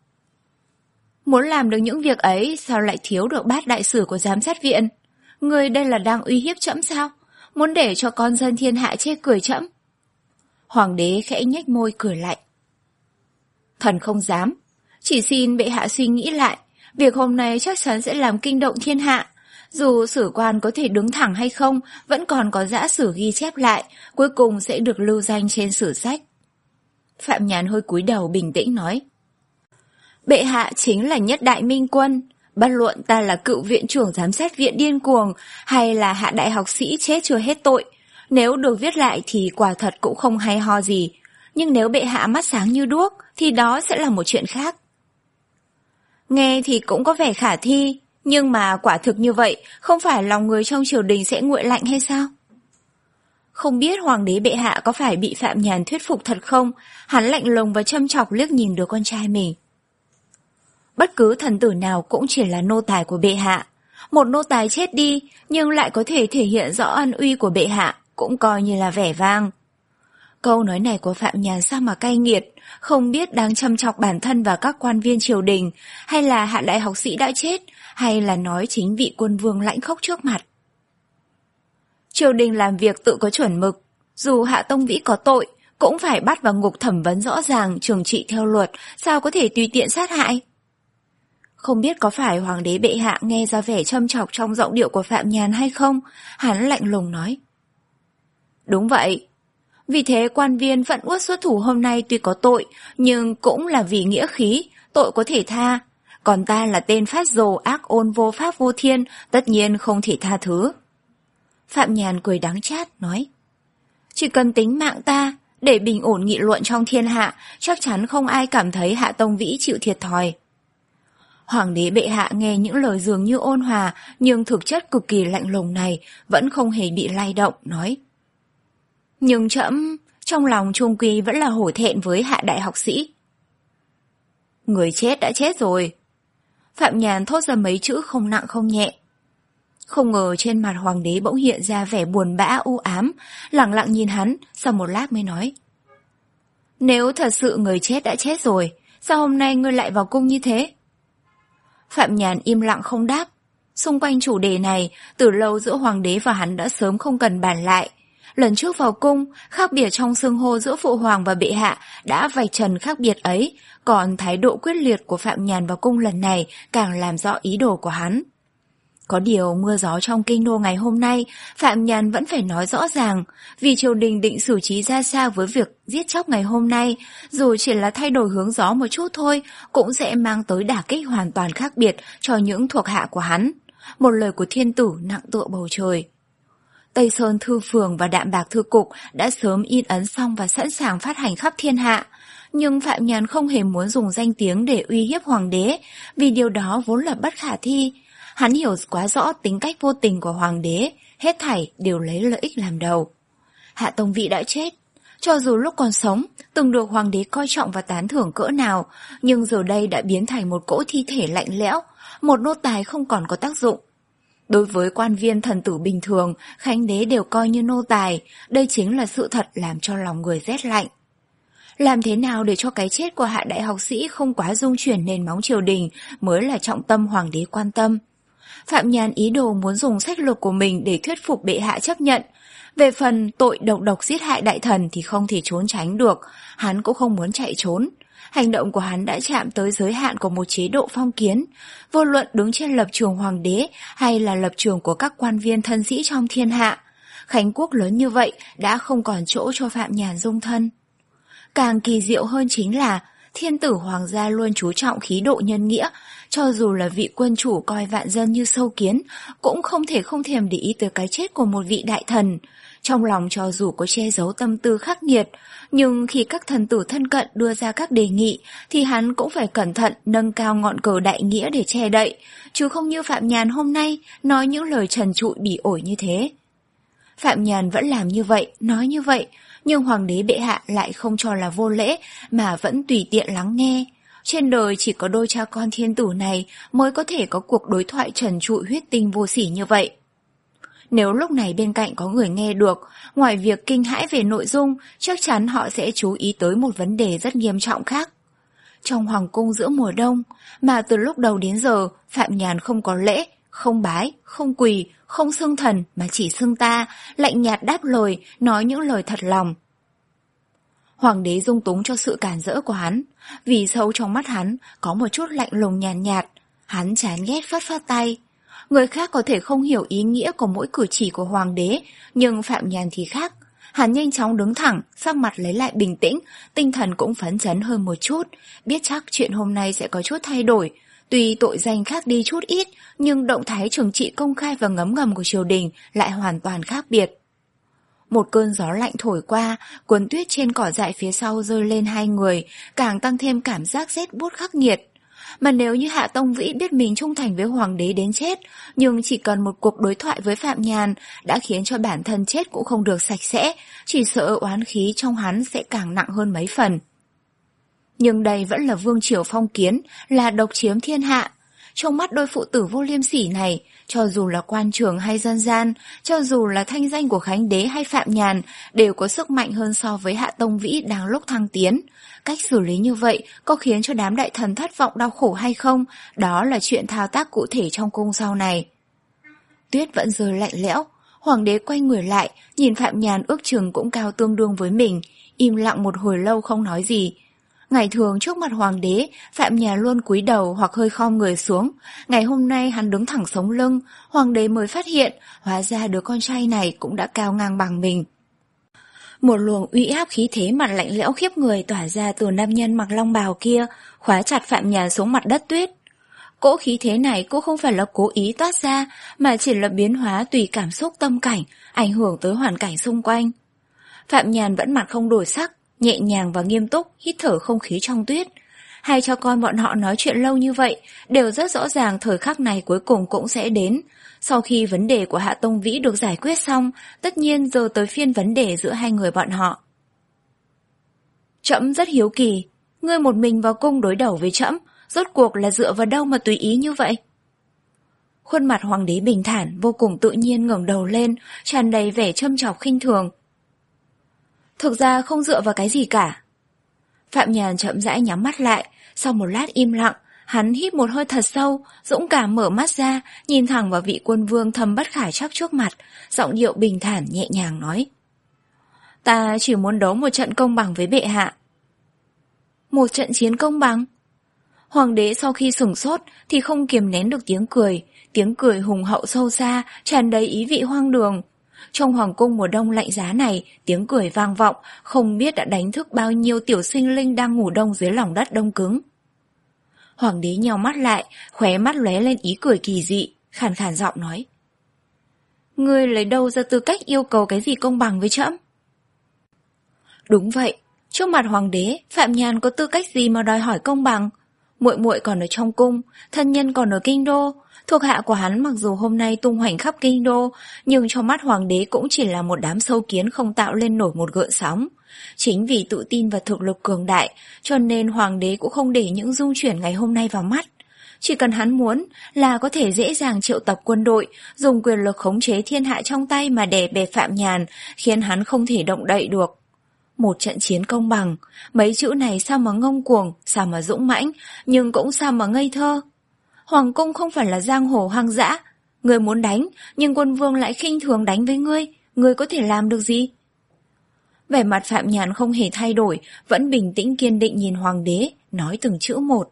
Muốn làm được những việc ấy, sao lại thiếu được bát đại sử của giám sát viện? Người đây là đang uy hiếp trẫm sao? Muốn để cho con dân thiên hạ chê cười trẫm? Hoàng đế khẽ nhếch môi cười lạnh. Thần không dám. Chỉ xin bệ hạ suy nghĩ lại. Việc hôm nay chắc chắn sẽ làm kinh động thiên hạ. Dù sử quan có thể đứng thẳng hay không, vẫn còn có dã sử ghi chép lại, cuối cùng sẽ được lưu danh trên sử sách. Phạm Nhàn hơi cúi đầu bình tĩnh nói. Bệ hạ chính là nhất đại minh quân. Bất luận ta là cựu viện trưởng giám sát viện điên cuồng hay là Hạ đại học sĩ chết chưa hết tội, nếu được viết lại thì quả thật cũng không hay ho gì. Nhưng nếu bệ hạ mắt sáng như đuốc thì đó sẽ là một chuyện khác. Nghe thì cũng có vẻ khả thi, nhưng mà quả thực như vậy không phải lòng người trong triều đình sẽ nguội lạnh hay sao? Không biết hoàng đế bệ hạ có phải bị Phạm Nhàn thuyết phục thật không? Hắn lạnh lùng và châm chọc liếc nhìn đứa con trai mình. Bất cứ thần tử nào cũng chỉ là nô tài của bệ hạ. Một nô tài chết đi nhưng lại có thể thể hiện rõ ân uy của bệ hạ, cũng coi như là vẻ vang. Câu nói này của Phạm Nhàn sao mà cay nghiệt, không biết đang châm chọc bản thân và các quan viên triều đình, hay là Hạ đại học sĩ đã chết, hay là nói chính vị quân vương lãnh khốc trước mặt. Triều đình làm việc tự có chuẩn mực, dù Hạ Tông Vĩ có tội, cũng phải bắt vào ngục thẩm vấn rõ ràng, trừng trị theo luật, sao có thể tùy tiện sát hại. Không biết có phải hoàng đế bệ hạ nghe ra vẻ châm chọc trong giọng điệu của Phạm Nhàn hay không, hắn lạnh lùng nói. Đúng vậy. Vì thế quan viên Phận Uất xuất thủ hôm nay tuy có tội, nhưng cũng là vì nghĩa khí, tội có thể tha. Còn ta là tên phát rồ ác ôn vô pháp vô thiên, tất nhiên không thể tha thứ. Phạm Nhàn cười đắng chát, nói. Chỉ cần tính mạng ta, để bình ổn nghị luận trong thiên hạ, chắc chắn không ai cảm thấy Hạ Tông Vĩ chịu thiệt thòi. Hoàng đế bệ hạ nghe những lời dường như ôn hòa, nhưng thực chất cực kỳ lạnh lùng này, vẫn không hề bị lay động, nói. Nhưng trẫm, trong lòng trung quy vẫn là hổ thẹn với Hạ đại học sĩ. Người chết đã chết rồi. Phạm Nhàn thốt ra mấy chữ không nặng không nhẹ. Không ngờ trên mặt hoàng đế bỗng hiện ra vẻ buồn bã u ám, lặng lặng nhìn hắn, sau một lát mới nói. Nếu thật sự người chết đã chết rồi, sao hôm nay ngươi lại vào cung như thế? Phạm Nhàn im lặng không đáp. Xung quanh chủ đề này, từ lâu giữa hoàng đế và hắn đã sớm không cần bàn lại. Lần trước vào cung, khác biệt trong xưng hô giữa phụ hoàng và bệ hạ đã vạch trần khác biệt ấy, còn thái độ quyết liệt của Phạm Nhàn vào cung lần này càng làm rõ ý đồ của hắn. Có điều mưa gió trong kinh đô ngày hôm nay, Phạm Nhàn vẫn phải nói rõ ràng, vì triều đình định xử trí ra sao với việc giết chóc ngày hôm nay, dù chỉ là thay đổi hướng gió một chút thôi, cũng sẽ mang tới đả kích hoàn toàn khác biệt cho những thuộc hạ của hắn. Một lời của thiên tử nặng tựa bầu trời. Tây Sơn Thư Phường và Đạm Bạc Thư Cục đã sớm in ấn xong và sẵn sàng phát hành khắp thiên hạ. Nhưng Phạm Nhàn không hề muốn dùng danh tiếng để uy hiếp hoàng đế, vì điều đó vốn là bất khả thi. Hắn hiểu quá rõ tính cách vô tình của hoàng đế, hết thảy đều lấy lợi ích làm đầu. Hạ Tông Vĩ đã chết. Cho dù lúc còn sống, từng được hoàng đế coi trọng và tán thưởng cỡ nào, nhưng giờ đây đã biến thành một cỗ thi thể lạnh lẽo, một nô tài không còn có tác dụng. Đối với quan viên thần tử bình thường, khánh đế đều coi như nô tài, đây chính là sự thật làm cho lòng người rét lạnh. Làm thế nào để cho cái chết của Hạ đại học sĩ không quá rung chuyển nền móng triều đình mới là trọng tâm hoàng đế quan tâm. Phạm Nhàn ý đồ muốn dùng sách lược của mình để thuyết phục bệ hạ chấp nhận. Về phần tội độc độc giết hại đại thần thì không thể trốn tránh được, hắn cũng không muốn chạy trốn. Hành động của hắn đã chạm tới giới hạn của một chế độ phong kiến, vô luận đứng trên lập trường hoàng đế hay là lập trường của các quan viên thân sĩ trong thiên hạ. Khánh quốc lớn như vậy đã không còn chỗ cho Phạm Nhàn dung thân. Càng kỳ diệu hơn chính là thiên tử hoàng gia luôn chú trọng khí độ nhân nghĩa, cho dù là vị quân chủ coi vạn dân như sâu kiến, cũng không thể không thèm để ý tới cái chết của một vị đại thần. Trong lòng cho dù có che giấu tâm tư khắc nghiệt, nhưng khi các thần tử thân cận đưa ra các đề nghị, thì hắn cũng phải cẩn thận nâng cao ngọn cờ đại nghĩa để che đậy, chứ không như Phạm Nhàn hôm nay nói những lời trần trụi bỉ ổi như thế. Phạm Nhàn vẫn làm như vậy, nói như vậy, nhưng hoàng đế bệ hạ lại không cho là vô lễ mà vẫn tùy tiện lắng nghe. Trên đời chỉ có đôi cha con thiên tử này mới có thể có cuộc đối thoại trần trụi huyết tinh vô sỉ như vậy. Nếu lúc này bên cạnh có người nghe được, ngoài việc kinh hãi về nội dung, chắc chắn họ sẽ chú ý tới một vấn đề rất nghiêm trọng khác. Trong hoàng cung giữa mùa đông, mà từ lúc đầu đến giờ, Phạm Nhàn không có lễ, không bái, không quỳ, không xưng thần mà chỉ xưng ta, lạnh nhạt đáp lời, nói những lời thật lòng. Hoàng đế dung túng cho sự cản rỡ của hắn, vì sâu trong mắt hắn có một chút lạnh lùng nhàn nhạt, nhạt, hắn chán ghét phất phất tay. Người khác có thể không hiểu ý nghĩa của mỗi cử chỉ của hoàng đế, nhưng Phạm Nhàn thì khác. Hắn nhanh chóng đứng thẳng, sắc mặt lấy lại bình tĩnh, tinh thần cũng phấn chấn hơn một chút, biết chắc chuyện hôm nay sẽ có chút thay đổi. Tuy tội danh khác đi chút ít, nhưng động thái trừng trị công khai và ngấm ngầm của triều đình lại hoàn toàn khác biệt. Một cơn gió lạnh thổi qua, cuốn tuyết trên cỏ dại phía sau rơi lên hai người, càng tăng thêm cảm giác rét buốt khắc nghiệt. Mà nếu như Hạ Tông Vĩ biết mình trung thành với hoàng đế đến chết, nhưng chỉ cần một cuộc đối thoại với Phạm Nhàn đã khiến cho bản thân chết cũng không được sạch sẽ, chỉ sợ oán khí trong hắn sẽ càng nặng hơn mấy phần. Nhưng đây vẫn là vương triều phong kiến, là độc chiếm thiên hạ. Trong mắt đôi phụ tử vô liêm sỉ này, cho dù là quan trường hay dân gian, cho dù là thanh danh của Khánh Đế hay Phạm Nhàn, đều có sức mạnh hơn so với Hạ Tông Vĩ đang lúc thăng tiến. Cách xử lý như vậy có khiến cho đám đại thần thất vọng đau khổ hay không, đó là chuyện thao tác cụ thể trong cung sau này. Tuyết vẫn rơi lạnh lẽo, hoàng đế quay người lại, nhìn Phạm Nhàn ước chừng cũng cao tương đương với mình, im lặng một hồi lâu không nói gì. Ngày thường trước mặt hoàng đế, Phạm Nhàn luôn cúi đầu hoặc hơi khom người xuống. Ngày hôm nay hắn đứng thẳng sống lưng, hoàng đế mới phát hiện, hóa ra đứa con trai này cũng đã cao ngang bằng mình. Một luồng uy áp khí thế mặt lạnh lẽo khiếp người tỏa ra từ nam nhân mặc long bào kia, khóa chặt Phạm Nhàn xuống mặt đất tuyết. Cỗ khí thế này cũng không phải là cố ý toát ra, mà chỉ là biến hóa tùy cảm xúc tâm cảnh, ảnh hưởng tới hoàn cảnh xung quanh. Phạm Nhàn vẫn mặt không đổi sắc, nhẹ nhàng và nghiêm túc hít thở không khí trong tuyết. Hai cha con bọn họ nói chuyện lâu như vậy, đều rất rõ ràng thời khắc này cuối cùng cũng sẽ đến. Sau khi vấn đề của Hạ Tông Vĩ được giải quyết xong, tất nhiên giờ tới phiên vấn đề giữa hai người bọn họ. Trẫm rất hiếu kỳ, ngươi một mình vào cung đối đầu với trẫm, rốt cuộc là dựa vào đâu mà tùy ý như vậy? Khuôn mặt hoàng đế bình thản, vô cùng tự nhiên ngẩng đầu lên, tràn đầy vẻ châm chọc khinh thường. Thực ra không dựa vào cái gì cả. Phạm Nhàn chậm rãi nhắm mắt lại, sau một lát im lặng, hắn hít một hơi thật sâu, dũng cảm mở mắt ra, nhìn thẳng vào vị quân vương thâm bất khả trắc trước mặt, giọng điệu bình thản nhẹ nhàng nói. Ta chỉ muốn đấu một trận công bằng với bệ hạ. Một trận chiến công bằng? Hoàng đế sau khi sửng sốt thì không kiềm nén được tiếng cười, tiếng cười hùng hậu sâu xa, tràn đầy ý vị hoang đường. Trong hoàng cung mùa đông lạnh giá này, tiếng cười vang vọng, không biết đã đánh thức bao nhiêu tiểu sinh linh đang ngủ đông dưới lòng đất đông cứng. Hoàng đế nheo mắt lại, khóe mắt lóe lên ý cười kỳ dị, khàn khàn giọng nói. Ngươi lấy đâu ra tư cách yêu cầu cái gì công bằng với trẫm? Đúng vậy, trước mặt hoàng đế, Phạm Nhàn có tư cách gì mà đòi hỏi công bằng? Muội muội còn ở trong cung, thân nhân còn ở kinh đô. Thuộc hạ của hắn mặc dù hôm nay tung hoành khắp kinh đô, nhưng trong mắt hoàng đế cũng chỉ là một đám sâu kiến không tạo lên nổi một gợn sóng. Chính vì tự tin và thực lực cường đại, cho nên hoàng đế cũng không để những dung chuyển ngày hôm nay vào mắt. Chỉ cần hắn muốn là có thể dễ dàng triệu tập quân đội, dùng quyền lực khống chế thiên hạ trong tay mà đè bẹp Phạm Nhàn, khiến hắn không thể động đậy được. Một trận chiến công bằng, mấy chữ này sao mà ngông cuồng, sao mà dũng mãnh, nhưng cũng sao mà ngây thơ. Hoàng cung không phải là giang hồ hoang dã, ngươi muốn đánh, nhưng quân vương lại khinh thường đánh với ngươi, ngươi có thể làm được gì? Vẻ mặt Phạm Nhàn không hề thay đổi, vẫn bình tĩnh kiên định nhìn hoàng đế, nói từng chữ một.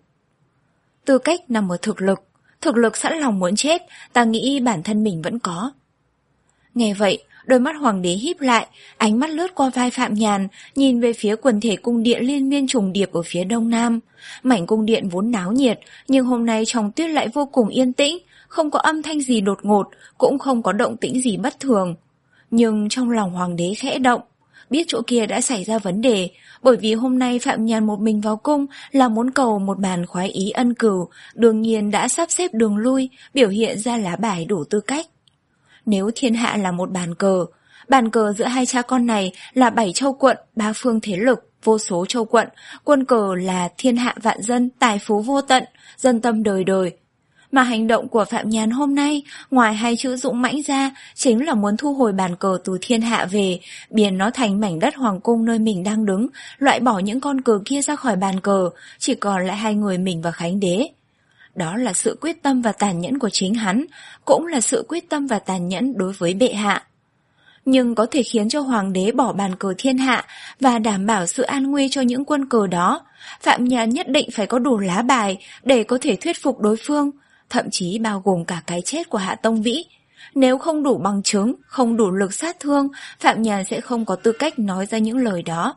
Tư cách nằm ở thực lực, thực lực sẵn lòng muốn chết, ta nghĩ bản thân mình vẫn có. Nghe vậy, đôi mắt hoàng đế híp lại, ánh mắt lướt qua vai Phạm Nhàn, nhìn về phía quần thể cung điện liên miên trùng điệp ở phía đông nam. Mảnh cung điện vốn náo nhiệt, nhưng hôm nay trong tuyết lại vô cùng yên tĩnh, không có âm thanh gì đột ngột, cũng không có động tĩnh gì bất thường. Nhưng trong lòng hoàng đế khẽ động, biết chỗ kia đã xảy ra vấn đề, bởi vì hôm nay Phạm Nhàn một mình vào cung là muốn cầu một bàn khoái ý ân cửu, đương nhiên đã sắp xếp đường lui, biểu hiện ra lá bài đủ tư cách. Nếu thiên hạ là một bàn cờ, bàn cờ giữa hai cha con này là bảy châu quận, ba phương thế lực, vô số châu quận, quân cờ là thiên hạ vạn dân, tài phú vô tận, dân tâm đời đời. Mà hành động của Phạm Nhàn hôm nay, ngoài hai chữ dũng mãnh ra, chính là muốn thu hồi bàn cờ từ thiên hạ về, biến nó thành mảnh đất hoàng cung nơi mình đang đứng, loại bỏ những con cờ kia ra khỏi bàn cờ, chỉ còn lại hai người mình và Khánh Đế. Đó là sự quyết tâm và tàn nhẫn của chính hắn, cũng là sự quyết tâm và tàn nhẫn đối với bệ hạ. Nhưng có thể khiến cho hoàng đế bỏ bàn cờ thiên hạ và đảm bảo sự an nguy cho những quân cờ đó, Phạm Nhàn nhất định phải có đủ lá bài để có thể thuyết phục đối phương, thậm chí bao gồm cả cái chết của Hạ Tông Vĩ. Nếu không đủ bằng chứng, không đủ lực sát thương, Phạm Nhàn sẽ không có tư cách nói ra những lời đó.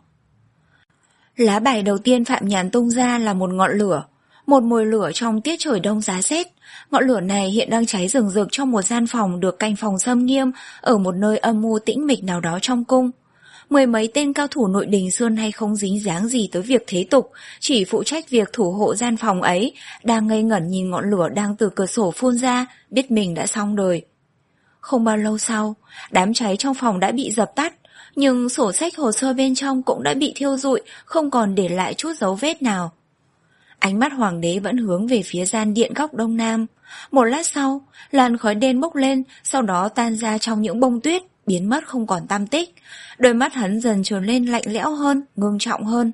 Lá bài đầu tiên Phạm Nhàn tung ra là một ngọn lửa. Một mồi lửa trong tiết trời đông giá rét. Ngọn lửa này hiện đang cháy rừng rực trong một gian phòng được canh phòng xâm nghiêm ở một nơi âm mưu tĩnh mịch nào đó trong cung. Mười mấy tên cao thủ nội đình xưa nay không dính dáng gì tới việc thế tục, chỉ phụ trách việc thủ hộ gian phòng ấy, đang ngây ngẩn nhìn ngọn lửa đang từ cửa sổ phun ra, biết mình đã xong đời. Không bao lâu sau, đám cháy trong phòng đã bị dập tắt, nhưng sổ sách hồ sơ bên trong cũng đã bị thiêu rụi, không còn để lại chút dấu vết nào. Ánh mắt hoàng đế vẫn hướng về phía gian điện góc đông nam. Một lát sau, làn khói đen bốc lên, sau đó tan ra trong những bông tuyết, biến mất không còn tăm tích. Đôi mắt hắn dần trở lên lạnh lẽo hơn, ngưng trọng hơn.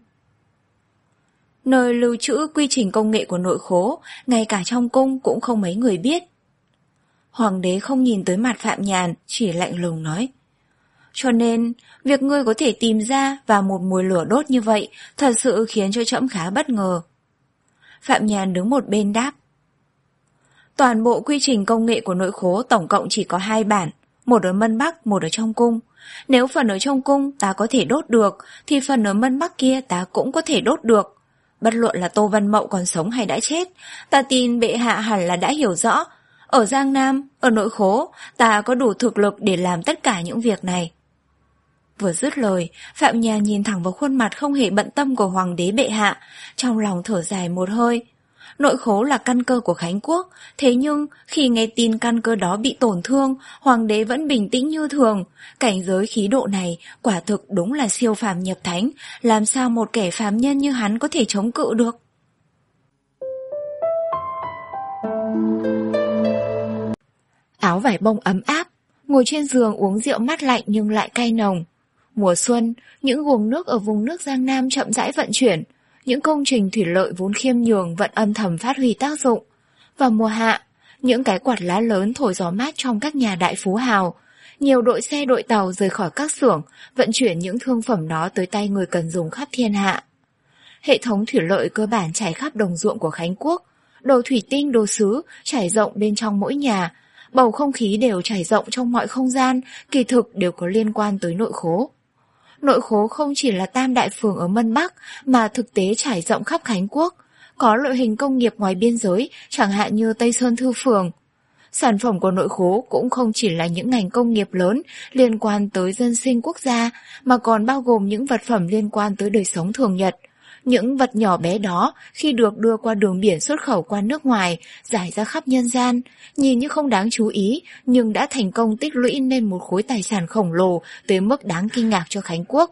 Nơi lưu trữ quy trình công nghệ của nội khố, ngay cả trong cung cũng không mấy người biết. Hoàng đế không nhìn tới mặt Phạm Nhàn, chỉ lạnh lùng nói. Cho nên, việc ngươi có thể tìm ra và một mùi lửa đốt như vậy thật sự khiến cho trẫm khá bất ngờ. Phạm Nhàn đứng một bên đáp. Toàn bộ quy trình công nghệ của nội khố tổng cộng chỉ có hai bản, một ở Mân Bắc, một ở trong cung. Nếu phần ở trong cung ta có thể đốt được, thì phần ở Mân Bắc kia ta cũng có thể đốt được. Bất luận là Tô Văn Mậu còn sống hay đã chết, ta tin bệ hạ hẳn là đã hiểu rõ. Ở Giang Nam, ở nội khố, ta có đủ thực lực để làm tất cả những việc này. Vừa dứt lời, Phạm Nhàn nhìn thẳng vào khuôn mặt không hề bận tâm của hoàng đế bệ hạ, trong lòng thở dài một hơi. Nội khố là căn cơ của Khánh Quốc, thế nhưng khi nghe tin căn cơ đó bị tổn thương, hoàng đế vẫn bình tĩnh như thường. Cảnh giới khí độ này quả thực đúng là siêu phàm nhập thánh, làm sao một kẻ phàm nhân như hắn có thể chống cự được. Áo vải bông ấm áp, ngồi trên giường uống rượu mát lạnh nhưng lại cay nồng. Mùa xuân, những guồng nước ở vùng nước Giang Nam chậm rãi vận chuyển, những công trình thủy lợi vốn khiêm nhường vẫn âm thầm phát huy tác dụng. Vào mùa hạ, những cái quạt lá lớn thổi gió mát trong các nhà đại phú hào. Nhiều đội xe đội tàu rời khỏi các xưởng, vận chuyển những thương phẩm đó tới tay người cần dùng khắp thiên hạ. Hệ thống thủy lợi cơ bản trải khắp đồng ruộng của Khánh Quốc, đồ thủy tinh, đồ sứ trải rộng bên trong mỗi nhà, bầu không khí đều trải rộng trong mọi không gian, kỳ thực đều có liên quan tới nội khố. Nội khố không chỉ là tam đại phường ở Mân Bắc mà thực tế trải rộng khắp Khánh Quốc, có loại hình công nghiệp ngoài biên giới, chẳng hạn như Tây Sơn Thư Phường. Sản phẩm của nội khố cũng không chỉ là những ngành công nghiệp lớn liên quan tới dân sinh quốc gia, mà còn bao gồm những vật phẩm liên quan tới đời sống thường nhật. Những vật nhỏ bé đó khi được đưa qua đường biển xuất khẩu qua nước ngoài, rải ra khắp nhân gian, nhìn như không đáng chú ý nhưng đã thành công tích lũy nên một khối tài sản khổng lồ tới mức đáng kinh ngạc cho Khánh Quốc.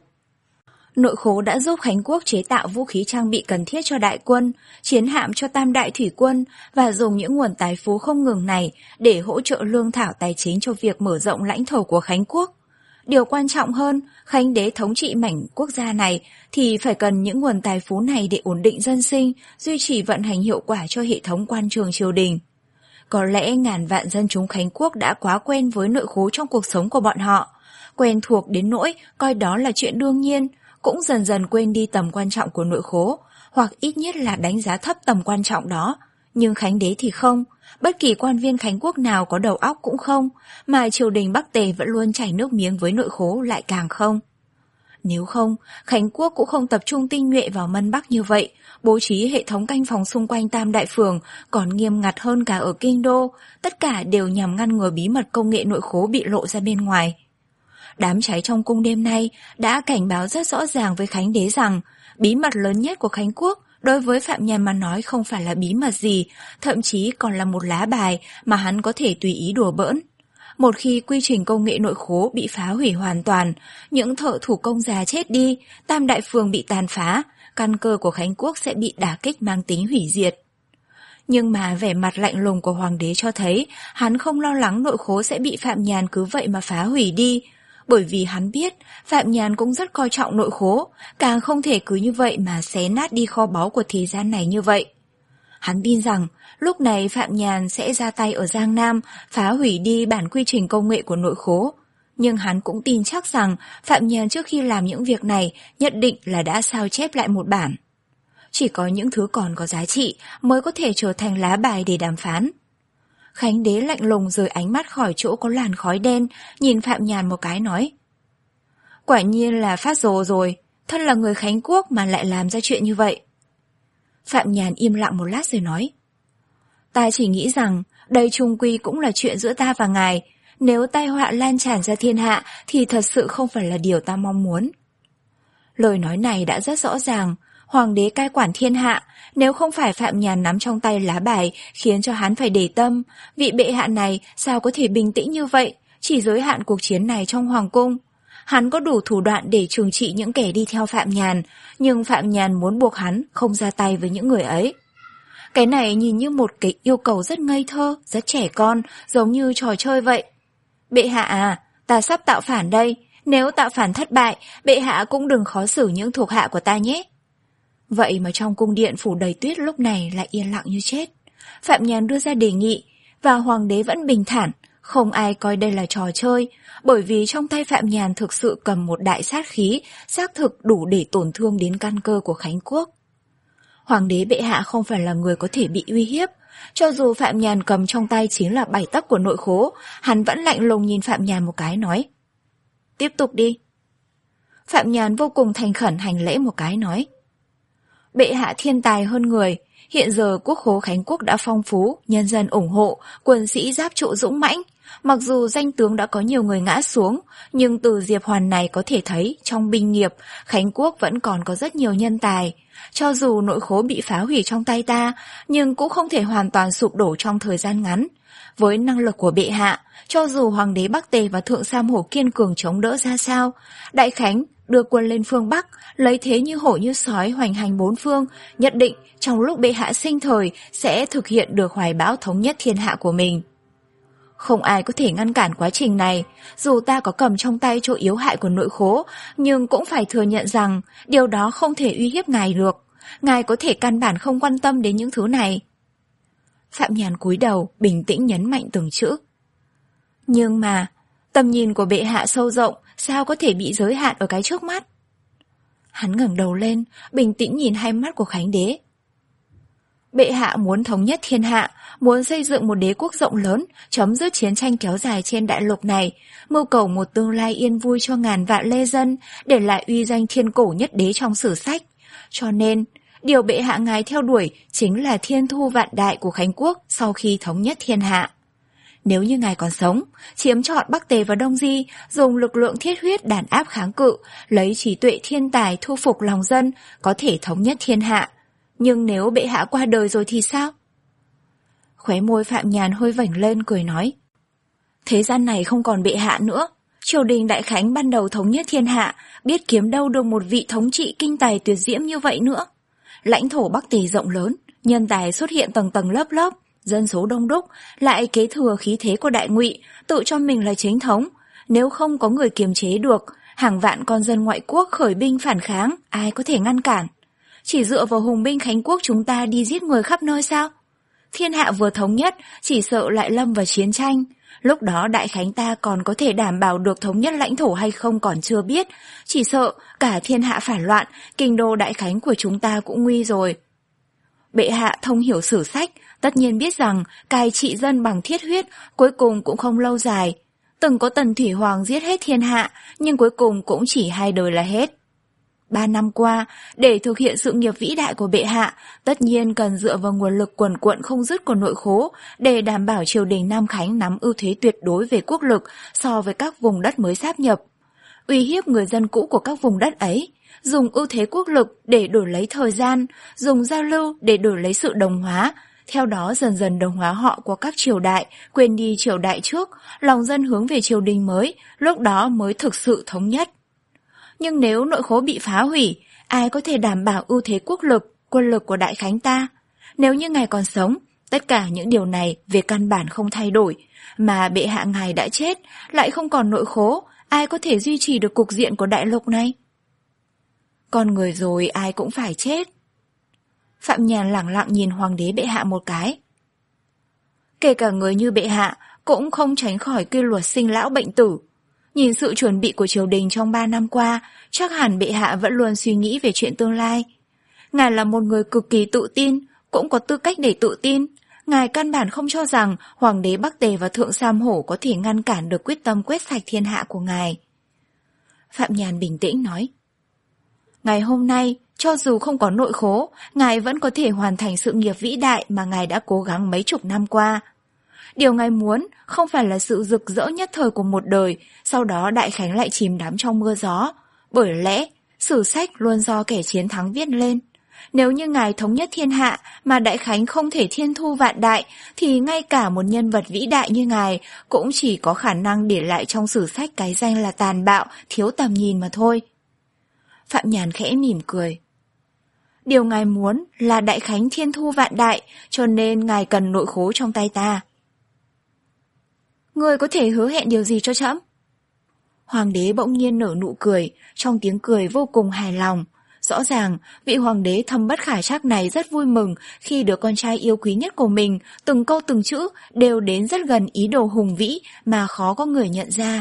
Nội khố đã giúp Khánh Quốc chế tạo vũ khí trang bị cần thiết cho đại quân, chiến hạm cho tam đại thủy quân và dùng những nguồn tài phú không ngừng này để hỗ trợ lương thảo tài chính cho việc mở rộng lãnh thổ của Khánh Quốc. Điều quan trọng hơn, Khánh đế thống trị mảnh quốc gia này thì phải cần những nguồn tài phú này để ổn định dân sinh, duy trì vận hành hiệu quả cho hệ thống quan trường triều đình. Có lẽ ngàn vạn dân chúng Khánh Quốc đã quá quen với nội khố trong cuộc sống của bọn họ, quen thuộc đến nỗi coi đó là chuyện đương nhiên, cũng dần dần quên đi tầm quan trọng của nội khố, hoặc ít nhất là đánh giá thấp tầm quan trọng đó. Nhưng Khánh đế thì không, bất kỳ quan viên Khánh Quốc nào có đầu óc cũng không, mà triều đình Bắc Tề vẫn luôn chảy nước miếng với nội khố lại càng không. Nếu không, Khánh Quốc cũng không tập trung tinh nhuệ vào Mân Bắc như vậy, bố trí hệ thống canh phòng xung quanh tam đại phường còn nghiêm ngặt hơn cả ở Kinh Đô, tất cả đều nhằm ngăn ngừa bí mật công nghệ nội khố bị lộ ra bên ngoài. Đám cháy trong cung đêm nay đã cảnh báo rất rõ ràng với Khánh đế rằng bí mật lớn nhất của Khánh Quốc đối với Phạm Nhàn mà nói không phải là bí mật gì, thậm chí còn là một lá bài mà hắn có thể tùy ý đùa bỡn. Một khi quy trình công nghệ nội khố bị phá hủy hoàn toàn, những thợ thủ công già chết đi, tam đại phường bị tàn phá, căn cơ của Khánh Quốc sẽ bị đả kích mang tính hủy diệt. Nhưng mà vẻ mặt lạnh lùng của hoàng đế cho thấy hắn không lo lắng nội khố sẽ bị Phạm Nhàn cứ vậy mà phá hủy đi. Bởi vì hắn biết Phạm Nhàn cũng rất coi trọng nội khố, càng không thể cứ như vậy mà xé nát đi kho báu của thế gian này như vậy. Hắn tin rằng lúc này Phạm Nhàn sẽ ra tay ở Giang Nam, phá hủy đi bản quy trình công nghệ của nội khố. Nhưng hắn cũng tin chắc rằng Phạm Nhàn trước khi làm những việc này nhất định là đã sao chép lại một bản. Chỉ có những thứ còn có giá trị mới có thể trở thành lá bài để đàm phán. Khánh đế lạnh lùng rời ánh mắt khỏi chỗ có làn khói đen, nhìn Phạm Nhàn một cái nói: Quả nhiên là phát rồ rồi, thân là người Khánh Quốc mà lại làm ra chuyện như vậy. Phạm Nhàn im lặng một lát rồi nói: Ta chỉ nghĩ rằng đây chung quy cũng là chuyện giữa ta và ngài, nếu tai họa lan tràn ra thiên hạ thì thật sự không phải là điều ta mong muốn. Lời nói này đã rất rõ ràng, hoàng đế cai quản thiên hạ, nếu không phải Phạm Nhàn nắm trong tay lá bài khiến cho hắn phải để tâm, vị bệ hạ này sao có thể bình tĩnh như vậy, chỉ giới hạn cuộc chiến này trong hoàng cung. Hắn có đủ thủ đoạn để trừng trị những kẻ đi theo Phạm Nhàn, nhưng Phạm Nhàn muốn buộc hắn không ra tay với những người ấy. Cái này nhìn như một cái yêu cầu rất ngây thơ, rất trẻ con, giống như trò chơi vậy. Bệ hạ à, ta sắp tạo phản đây, nếu tạo phản thất bại, bệ hạ cũng đừng khó xử những thuộc hạ của ta nhé. Vậy mà trong cung điện phủ đầy tuyết lúc này lại yên lặng như chết. Phạm Nhàn đưa ra đề nghị, và hoàng đế vẫn bình thản, Không ai coi đây là trò chơi, bởi vì trong tay Phạm Nhàn thực sự cầm một đại sát khí, xác thực đủ để tổn thương đến căn cơ của Khánh Quốc. Hoàng đế bệ hạ không phải là người có thể bị uy hiếp, cho dù Phạm Nhàn cầm trong tay chính là bảy tấc của nội khố, hắn vẫn lạnh lùng nhìn Phạm Nhàn một cái nói: Tiếp tục đi. Phạm Nhàn vô cùng thành khẩn hành lễ một cái nói: Bệ hạ thiên tài hơn người, hiện giờ quốc khố Khánh Quốc đã phong phú, nhân dân ủng hộ, quân sĩ giáp trụ dũng mãnh. Mặc dù danh tướng đã có nhiều người ngã xuống, nhưng từ Diệp Hoàn này có thể thấy trong binh nghiệp, Khánh Quốc vẫn còn có rất nhiều nhân tài. Cho dù nội khố bị phá hủy trong tay ta, nhưng cũng không thể hoàn toàn sụp đổ trong thời gian ngắn. Với năng lực của bệ hạ, cho dù Hoàng đế Bắc Tề và Thượng Sam Hổ kiên cường chống đỡ ra sao, Đại Khánh đưa quân lên phương Bắc, lấy thế như hổ như sói hoành hành bốn phương, nhất định trong lúc bệ hạ sinh thời sẽ thực hiện được hoài bão thống nhất thiên hạ của mình. Không ai có thể ngăn cản quá trình này, dù ta có cầm trong tay chỗ yếu hại của nội khố, nhưng cũng phải thừa nhận rằng điều đó không thể uy hiếp ngài được. Ngài có thể căn bản không quan tâm đến những thứ này. Phạm Nhàn cúi đầu, bình tĩnh nhấn mạnh từng chữ. Nhưng mà, tầm nhìn của bệ hạ sâu rộng, sao có thể bị giới hạn ở cái trước mắt? Hắn ngẩng đầu lên, bình tĩnh nhìn hai mắt của Khánh đế. Bệ hạ muốn thống nhất thiên hạ, muốn xây dựng một đế quốc rộng lớn, chấm dứt chiến tranh kéo dài trên đại lục này, mưu cầu một tương lai yên vui cho ngàn vạn lê dân, để lại uy danh thiên cổ nhất đế trong sử sách. Cho nên, điều bệ hạ ngài theo đuổi chính là thiên thu vạn đại của Khánh Quốc sau khi thống nhất thiên hạ. Nếu như ngài còn sống, chiếm trọn Bắc Tề và Đông Di, dùng lực lượng thiết huyết đàn áp kháng cự, lấy trí tuệ thiên tài thu phục lòng dân, có thể thống nhất thiên hạ. Nhưng nếu bệ hạ qua đời rồi thì sao? Khóe môi Phạm Nhàn hơi vểnh lên cười nói: Thế gian này không còn bệ hạ nữa. Triều đình Đại Khánh ban đầu thống nhất thiên hạ, biết kiếm đâu được một vị thống trị kinh tài tuyệt diễm như vậy nữa. Lãnh thổ Bắc Tề rộng lớn, nhân tài xuất hiện tầng tầng lớp lớp, dân số đông đúc, lại kế thừa khí thế của Đại Ngụy, tự cho mình là chính thống. Nếu không có người kiềm chế được, hàng vạn con dân ngoại quốc khởi binh phản kháng, ai có thể ngăn cản? Chỉ dựa vào hùng binh Khánh Quốc chúng ta đi giết người khắp nơi sao? Thiên hạ vừa thống nhất, chỉ sợ lại lâm vào chiến tranh. Lúc đó Đại Khánh ta còn có thể đảm bảo được thống nhất lãnh thổ hay không còn chưa biết. Chỉ sợ cả thiên hạ phản loạn, kinh đô Đại Khánh của chúng ta cũng nguy rồi. Bệ hạ thông hiểu sử sách, tất nhiên biết rằng cai trị dân bằng thiết huyết cuối cùng cũng không lâu dài. Từng có Tần Thủy Hoàng giết hết thiên hạ, nhưng cuối cùng cũng chỉ hai đời là hết. Ba năm qua, để thực hiện sự nghiệp vĩ đại của bệ hạ, tất nhiên cần dựa vào nguồn lực quần quận không dứt của nội khố để đảm bảo triều đình Nam Khánh nắm ưu thế tuyệt đối về quốc lực so với các vùng đất mới sáp nhập. Uy hiếp người dân cũ của các vùng đất ấy, dùng ưu thế quốc lực để đổi lấy thời gian, dùng giao lưu để đổi lấy sự đồng hóa, theo đó dần dần đồng hóa họ qua các triều đại, quên đi triều đại trước, lòng dân hướng về triều đình mới, lúc đó mới thực sự thống nhất. Nhưng nếu nội khố bị phá hủy, ai có thể đảm bảo ưu thế quốc lực, quân lực của Đại Khánh ta? Nếu như ngài còn sống, tất cả những điều này về căn bản không thay đổi, mà bệ hạ ngài đã chết, lại không còn nội khố, ai có thể duy trì được cục diện của đại lục này? Con người rồi ai cũng phải chết. Phạm Nhàn lẳng lặng nhìn Hoàng đế bệ hạ một cái. Kể cả người như bệ hạ cũng không tránh khỏi quy luật sinh lão bệnh tử. Nhìn sự chuẩn bị của triều đình trong ba năm qua, chắc hẳn bệ hạ vẫn luôn suy nghĩ về chuyện tương lai. Ngài là một người cực kỳ tự tin, cũng có tư cách để tự tin. Ngài căn bản không cho rằng Hoàng đế Bắc Tề và Thượng Sam Hổ có thể ngăn cản được quyết tâm quét sạch thiên hạ của ngài. Phạm Nhàn bình tĩnh nói: Ngày hôm nay, cho dù không có nội khố, ngài vẫn có thể hoàn thành sự nghiệp vĩ đại mà ngài đã cố gắng mấy chục năm qua. Điều ngài muốn không phải là sự rực rỡ nhất thời của một đời, sau đó Đại Khánh lại chìm đắm trong mưa gió. Bởi lẽ, sử sách luôn do kẻ chiến thắng viết lên. Nếu như ngài thống nhất thiên hạ mà Đại Khánh không thể thiên thu vạn đại, thì ngay cả một nhân vật vĩ đại như ngài cũng chỉ có khả năng để lại trong sử sách cái danh là tàn bạo, thiếu tầm nhìn mà thôi. Phạm Nhàn khẽ mỉm cười. Điều ngài muốn là Đại Khánh thiên thu vạn đại, cho nên ngài cần nội khố trong tay ta. Ngươi có thể hứa hẹn điều gì cho trẫm? Hoàng đế bỗng nhiên nở nụ cười, trong tiếng cười vô cùng hài lòng. Rõ ràng, vị hoàng đế thâm bất khả trắc này rất vui mừng khi đứa con trai yêu quý nhất của mình, từng câu từng chữ đều đến rất gần ý đồ hùng vĩ mà khó có người nhận ra.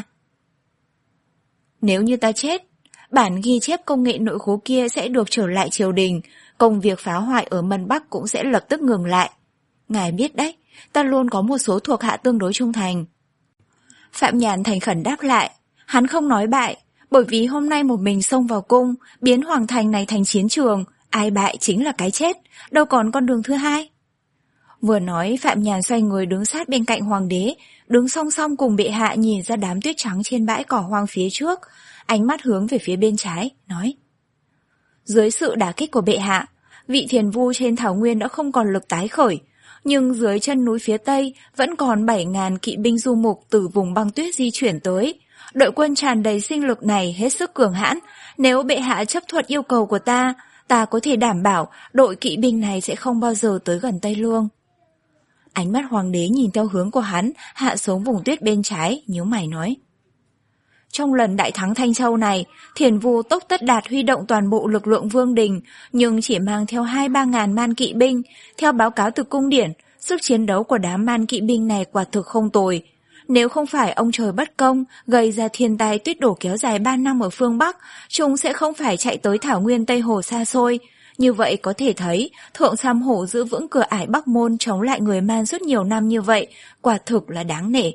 Nếu như ta chết, bản ghi chép công nghệ nội khố kia sẽ được trở lại triều đình, công việc phá hoại ở Mân Bắc cũng sẽ lập tức ngừng lại. Ngài biết đấy, ta luôn có một số thuộc hạ tương đối trung thành. Phạm Nhàn thành khẩn đáp lại, hắn không nói bại, bởi vì hôm nay một mình xông vào cung, biến hoàng thành này thành chiến trường, ai bại chính là cái chết, đâu còn con đường thứ hai. Vừa nói, Phạm Nhàn xoay người đứng sát bên cạnh hoàng đế, đứng song song cùng bệ hạ nhìn ra đám tuyết trắng trên bãi cỏ hoang phía trước, ánh mắt hướng về phía bên trái, nói: Dưới sự đả kích của bệ hạ, vị thiền vu trên thảo nguyên đã không còn lực tái khởi, nhưng dưới chân núi phía tây vẫn còn bảy ngàn kỵ binh du mục từ vùng băng tuyết di chuyển tới. Đội quân tràn đầy sinh lực này hết sức cường hãn, nếu bệ hạ chấp thuận yêu cầu của ta, ta có thể đảm bảo đội kỵ binh này sẽ không bao giờ tới gần Tây Lương. Ánh mắt hoàng đế nhìn theo hướng của hắn, hạ xuống vùng tuyết bên trái, nhíu mày nói: Trong lần đại thắng Thanh Châu này, thiền vu Tốc Tất Đạt huy động toàn bộ lực lượng vương đình, nhưng chỉ mang theo hai ba ngàn man kỵ binh. Theo báo cáo từ cung điển, sức chiến đấu của đám man kỵ binh này quả thực không tồi. Nếu không phải ông trời bất công, gây ra thiên tai tuyết đổ kéo dài ba năm ở phương Bắc, chúng sẽ không phải chạy tới thảo nguyên Tây Hồ xa xôi. Như vậy có thể thấy, Thượng Sam Hổ giữ vững cửa ải Bắc Môn chống lại người Man suốt nhiều năm như vậy, quả thực là đáng nể.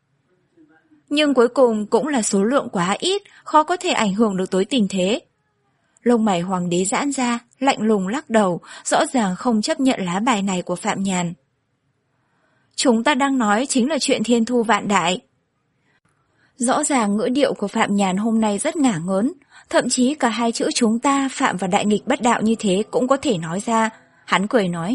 Nhưng cuối cùng cũng là số lượng quá ít, khó có thể ảnh hưởng được tới tình thế. Lông mày hoàng đế giãn ra, lạnh lùng lắc đầu, rõ ràng không chấp nhận lá bài này của Phạm Nhàn. Chúng ta đang nói chính là chuyện thiên thu vạn đại. Rõ ràng ngữ điệu của Phạm Nhàn hôm nay rất ngả ngớn, thậm chí cả hai chữ chúng ta phạm và đại nghịch bất đạo như thế cũng có thể nói ra. Hắn cười nói: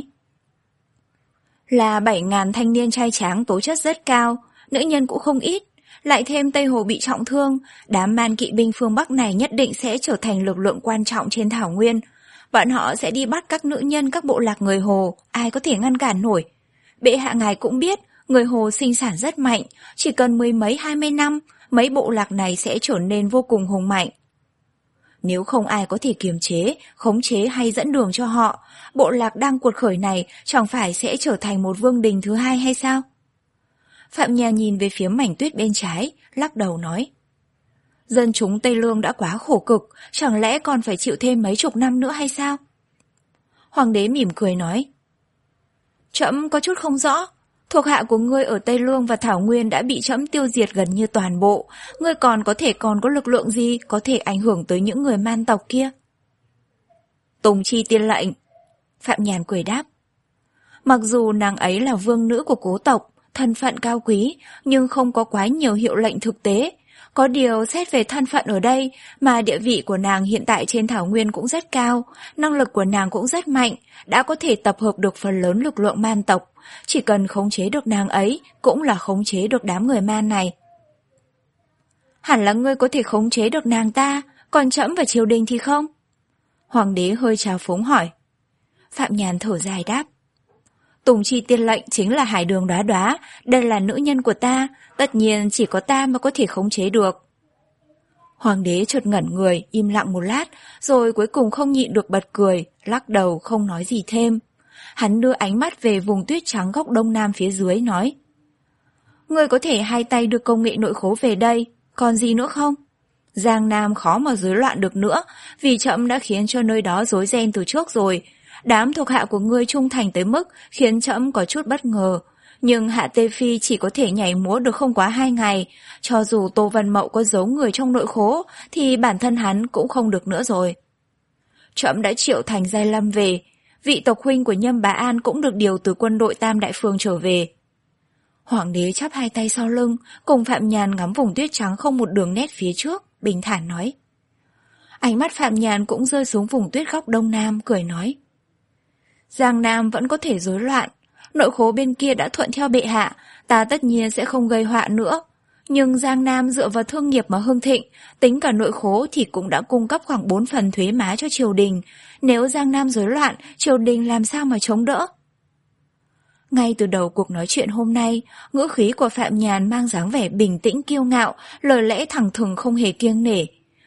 Là bảy ngàn thanh niên trai tráng tố chất rất cao, nữ nhân cũng không ít, lại thêm Tây Hồ bị trọng thương, đám man kỵ binh phương Bắc này nhất định sẽ trở thành lực lượng quan trọng trên thảo nguyên. Bọn họ sẽ đi bắt các nữ nhân các bộ lạc người Hồ, ai có thể ngăn cản nổi. Bệ hạ ngài cũng biết, người Hồ sinh sản rất mạnh, chỉ cần mười mấy hai mươi năm, mấy bộ lạc này sẽ trở nên vô cùng hùng mạnh. Nếu không ai có thể kiềm chế, khống chế hay dẫn đường cho họ, bộ lạc đang cuột khởi này chẳng phải sẽ trở thành một vương đình thứ hai hay sao? Phạm Nhàn nhìn về phía mảnh tuyết bên trái, lắc đầu nói: Dân chúng Tây Lương đã quá khổ cực, chẳng lẽ còn phải chịu thêm mấy chục năm nữa hay sao? Hoàng đế mỉm cười nói: Trẫm có chút không rõ, thuộc hạ của ngươi ở Tây Lương và Thảo Nguyên đã bị trẫm tiêu diệt gần như toàn bộ, ngươi còn có thể còn có lực lượng gì có thể ảnh hưởng tới những người man tộc kia? Tùng Chi tiên lệnh. Phạm Nhàn cười đáp: Mặc dù nàng ấy là vương nữ của cố tộc, thân phận cao quý, nhưng không có quá nhiều hiệu lệnh thực tế. Có điều xét về thân phận ở đây, mà địa vị của nàng hiện tại trên thảo nguyên cũng rất cao, năng lực của nàng cũng rất mạnh, đã có thể tập hợp được phần lớn lực lượng man tộc. Chỉ cần khống chế được nàng ấy, cũng là khống chế được đám người man này. Hẳn là ngươi có thể khống chế được nàng ta, còn trẫm và triều đình thì không? Hoàng đế hơi trào phúng hỏi. Phạm Nhàn thở dài đáp: Tùng Chi tiên lệnh chính là Hải Đường Đóa Đóa, đây là nữ nhân của ta, tất nhiên chỉ có ta mới có thể khống chế được. Hoàng đế chợt ngẩn người, im lặng một lát, rồi cuối cùng không nhịn được bật cười, lắc đầu không nói gì thêm. Hắn đưa ánh mắt về vùng tuyết trắng góc đông nam phía dưới, nói: Ngươi có thể hai tay đưa công nghệ nội khố về đây, còn gì nữa không? Giang Nam khó mà rối loạn được nữa, vì trẫm đã khiến cho nơi đó rối ren từ trước rồi. Đám thuộc hạ của ngươi trung thành tới mức khiến trẫm có chút bất ngờ. Nhưng Hạ Tê Phi chỉ có thể nhảy múa được không quá hai ngày. Cho dù Tô Văn Mậu có giấu người trong nội khố, thì bản thân hắn cũng không được nữa rồi. Trẫm đã triệu Thành Giai Lâm về. Vị tộc huynh của Nhâm Bá An cũng được điều từ quân đội Tam Đại Phương trở về. Hoàng đế chắp hai tay sau lưng, cùng Phạm Nhàn ngắm vùng tuyết trắng không một đường nét phía trước, bình thản nói. Ánh mắt Phạm Nhàn cũng rơi xuống vùng tuyết góc đông nam, cười nói: Giang Nam vẫn có thể rối loạn, nội khố bên kia đã thuận theo bệ hạ, ta tất nhiên sẽ không gây họa nữa. Nhưng Giang Nam dựa vào thương nghiệp mà hưng thịnh, tính cả nội khố thì cũng đã cung cấp khoảng bốn phần thuế má cho triều đình. Nếu Giang Nam rối loạn, triều đình làm sao mà chống đỡ? Ngay từ đầu cuộc nói chuyện hôm nay, ngữ khí của Phạm Nhàn mang dáng vẻ bình tĩnh kiêu ngạo, lời lẽ thẳng thừng không hề kiêng nể.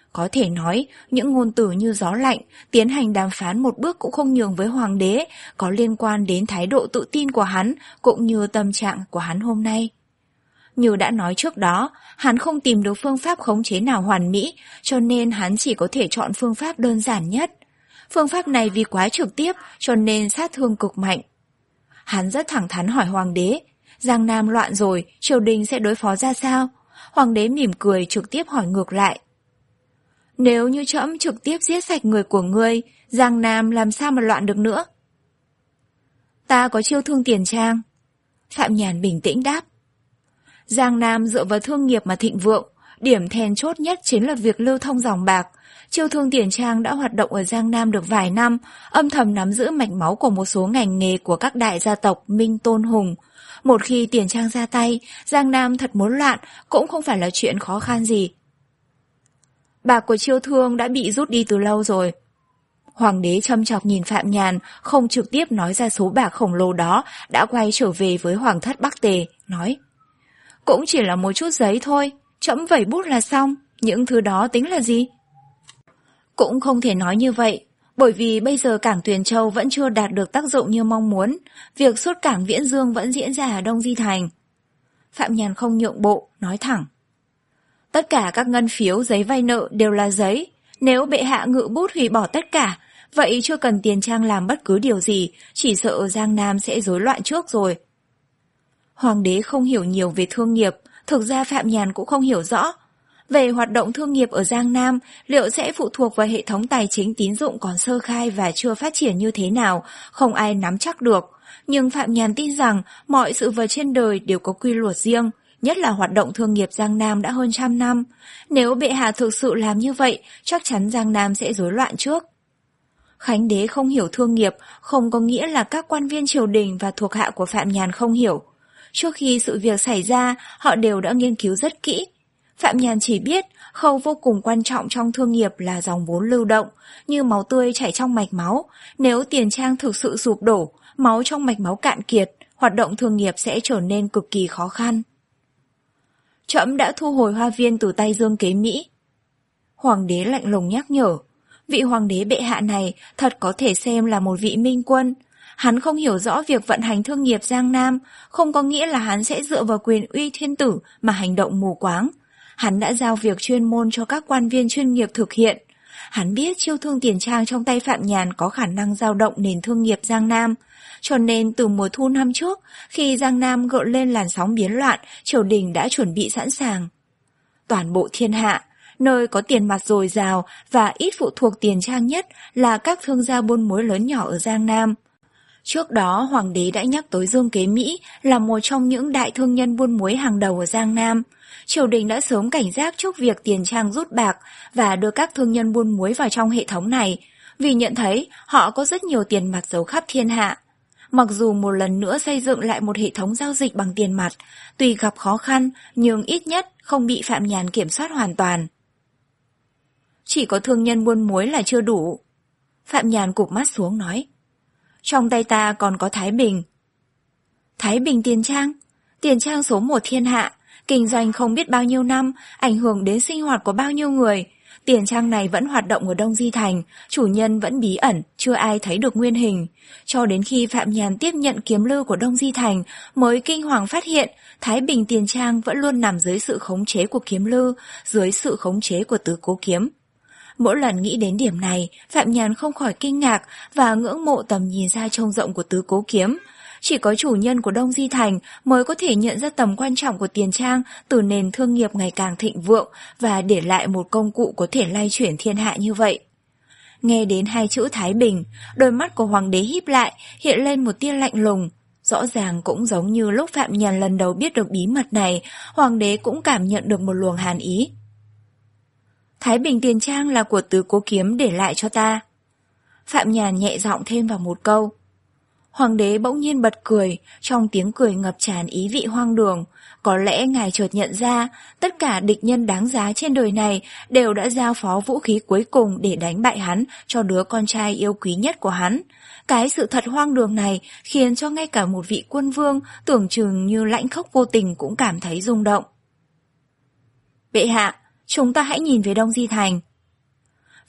Có thể nói, những ngôn từ như gió lạnh, tiến hành đàm phán một bước cũng không nhường với hoàng đế, có liên quan đến thái độ tự tin của hắn, cũng như tâm trạng của hắn hôm nay. Như đã nói trước đó, hắn không tìm được phương pháp khống chế nào hoàn mỹ, cho nên hắn chỉ có thể chọn phương pháp đơn giản nhất. Phương pháp này vì quá trực tiếp, cho nên sát thương cực mạnh. Hắn rất thẳng thắn hỏi hoàng đế, Giang Nam loạn rồi, triều đình sẽ đối phó ra sao? Hoàng đế mỉm cười trực tiếp hỏi ngược lại. Nếu như trẫm trực tiếp giết sạch người của ngươi, Giang Nam làm sao mà loạn được nữa? Ta có chiêu thương tiền trang. Phạm Nhàn bình tĩnh đáp. Giang Nam dựa vào thương nghiệp mà thịnh vượng, điểm then chốt nhất chính là việc lưu thông dòng bạc. Chiêu thương tiền trang đã hoạt động ở Giang Nam được vài năm, âm thầm nắm giữ mạch máu của một số ngành nghề của các đại gia tộc Minh Tôn Hùng. Một khi tiền trang ra tay, Giang Nam thật muốn loạn cũng không phải là chuyện khó khăn gì. Bạc của chiêu thương đã bị rút đi từ lâu rồi. Hoàng đế châm chọc nhìn Phạm Nhàn, không trực tiếp nói ra số bạc khổng lồ đó, đã quay trở về với Hoàng thất Bắc Tề, nói. Cũng chỉ là một chút giấy thôi, trẫm vẩy bút là xong, những thứ đó tính là gì? Cũng không thể nói như vậy, bởi vì bây giờ cảng Tuyền Châu vẫn chưa đạt được tác dụng như mong muốn, việc xuất cảng Viễn Dương vẫn diễn ra ở Đông Di Thành. Phạm Nhàn không nhượng bộ, nói thẳng. Tất cả các ngân phiếu giấy vay nợ đều là giấy, nếu bệ hạ ngự bút hủy bỏ tất cả, vậy chưa cần tiền trang làm bất cứ điều gì, chỉ sợ Giang Nam sẽ rối loạn trước rồi. Hoàng đế không hiểu nhiều về thương nghiệp, thực ra Phạm Nhàn cũng không hiểu rõ. Về hoạt động thương nghiệp ở Giang Nam, liệu sẽ phụ thuộc vào hệ thống tài chính tín dụng còn sơ khai và chưa phát triển như thế nào, không ai nắm chắc được. Nhưng Phạm Nhàn tin rằng mọi sự vật trên đời đều có quy luật riêng, nhất là hoạt động thương nghiệp Giang Nam đã hơn trăm năm. Nếu bệ hạ thực sự làm như vậy, chắc chắn Giang Nam sẽ rối loạn trước. Khánh đế không hiểu thương nghiệp, không có nghĩa là các quan viên triều đình và thuộc hạ của Phạm Nhàn không hiểu. Trước khi sự việc xảy ra, họ đều đã nghiên cứu rất kỹ. Phạm Nhàn chỉ biết khâu vô cùng quan trọng trong thương nghiệp là dòng vốn lưu động, như máu tươi chảy trong mạch máu. Nếu tiền trang thực sự sụp đổ, máu trong mạch máu cạn kiệt, hoạt động thương nghiệp sẽ trở nên cực kỳ khó khăn. Trẫm đã thu hồi hoa viên từ tay Dương Kế Mỹ. Hoàng đế lạnh lùng nhắc nhở, vị hoàng đế bệ hạ này thật có thể xem là một vị minh quân. Hắn không hiểu rõ việc vận hành thương nghiệp Giang Nam, không có nghĩa là hắn sẽ dựa vào quyền uy thiên tử mà hành động mù quáng. Hắn đã giao việc chuyên môn cho các quan viên chuyên nghiệp thực hiện. Hắn biết chiêu thương tiền trang trong tay Phạm Nhàn có khả năng dao động nền thương nghiệp Giang Nam. Cho nên từ mùa thu năm trước, khi Giang Nam gợn lên làn sóng biến loạn, triều đình đã chuẩn bị sẵn sàng. Toàn bộ thiên hạ, nơi có tiền mặt dồi dào và ít phụ thuộc tiền trang nhất là các thương gia buôn mối lớn nhỏ ở Giang Nam. Trước đó, Hoàng đế đã nhắc tới Dương Kế Mỹ là một trong những đại thương nhân buôn muối hàng đầu ở Giang Nam. Triều đình đã sớm cảnh giác trước việc tiền trang rút bạc và đưa các thương nhân buôn muối vào trong hệ thống này, vì nhận thấy họ có rất nhiều tiền mặt giấu khắp thiên hạ. Mặc dù một lần nữa xây dựng lại một hệ thống giao dịch bằng tiền mặt, tuy gặp khó khăn nhưng ít nhất không bị Phạm Nhàn kiểm soát hoàn toàn. Chỉ có thương nhân buôn muối là chưa đủ. Phạm Nhàn cụp mắt xuống nói. Trong tay ta còn có Thái Bình. Thái Bình tiền trang? Tiền trang số một thiên hạ, kinh doanh không biết bao nhiêu năm, ảnh hưởng đến sinh hoạt của bao nhiêu người. Tiền trang này vẫn hoạt động ở Đông Di Thành, chủ nhân vẫn bí ẩn, chưa ai thấy được nguyên hình. Cho đến khi Phạm Nhàn tiếp nhận kiếm lư của Đông Di Thành, mới kinh hoàng phát hiện Thái Bình tiền trang vẫn luôn nằm dưới sự khống chế của kiếm lư, dưới sự khống chế của tứ cố kiếm. Mỗi lần nghĩ đến điểm này, Phạm Nhàn không khỏi kinh ngạc và ngưỡng mộ tầm nhìn ra trông rộng của tứ cố kiếm. Chỉ có chủ nhân của Đông Di Thành mới có thể nhận ra tầm quan trọng của tiền trang từ nền thương nghiệp ngày càng thịnh vượng và để lại một công cụ có thể lay chuyển thiên hạ như vậy. Nghe đến hai chữ Thái Bình, đôi mắt của hoàng đế híp lại, hiện lên một tia lạnh lùng. Rõ ràng cũng giống như lúc Phạm Nhàn lần đầu biết được bí mật này, hoàng đế cũng cảm nhận được một luồng hàn ý. Thái Bình tiền trang là của tứ cố kiếm để lại cho ta. Phạm Nhàn nhẹ giọng thêm vào một câu. Hoàng đế bỗng nhiên bật cười, trong tiếng cười ngập tràn ý vị hoang đường. Có lẽ ngài chợt nhận ra, tất cả địch nhân đáng giá trên đời này đều đã giao phó vũ khí cuối cùng để đánh bại hắn cho đứa con trai yêu quý nhất của hắn. Cái sự thật hoang đường này khiến cho ngay cả một vị quân vương tưởng chừng như lãnh khốc vô tình cũng cảm thấy rung động. Bệ hạ, chúng ta hãy nhìn về Đông Di Thành.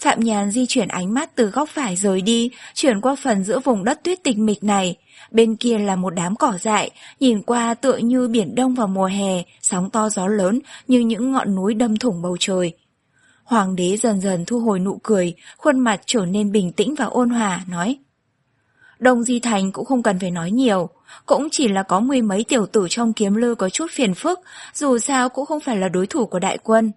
Phạm Nhàn di chuyển ánh mắt từ góc phải rời đi, chuyển qua phần giữa vùng đất tuyết tịch mịch này. Bên kia là một đám cỏ dại, nhìn qua tựa như biển đông vào mùa hè, sóng to gió lớn như những ngọn núi đâm thủng bầu trời. Hoàng đế dần dần thu hồi nụ cười, khuôn mặt trở nên bình tĩnh và ôn hòa, nói: Đông Di Thành cũng không cần phải nói nhiều, cũng chỉ là có mười mấy tiểu tử trong kiếm lư có chút phiền phức, dù sao cũng không phải là đối thủ của đại quân.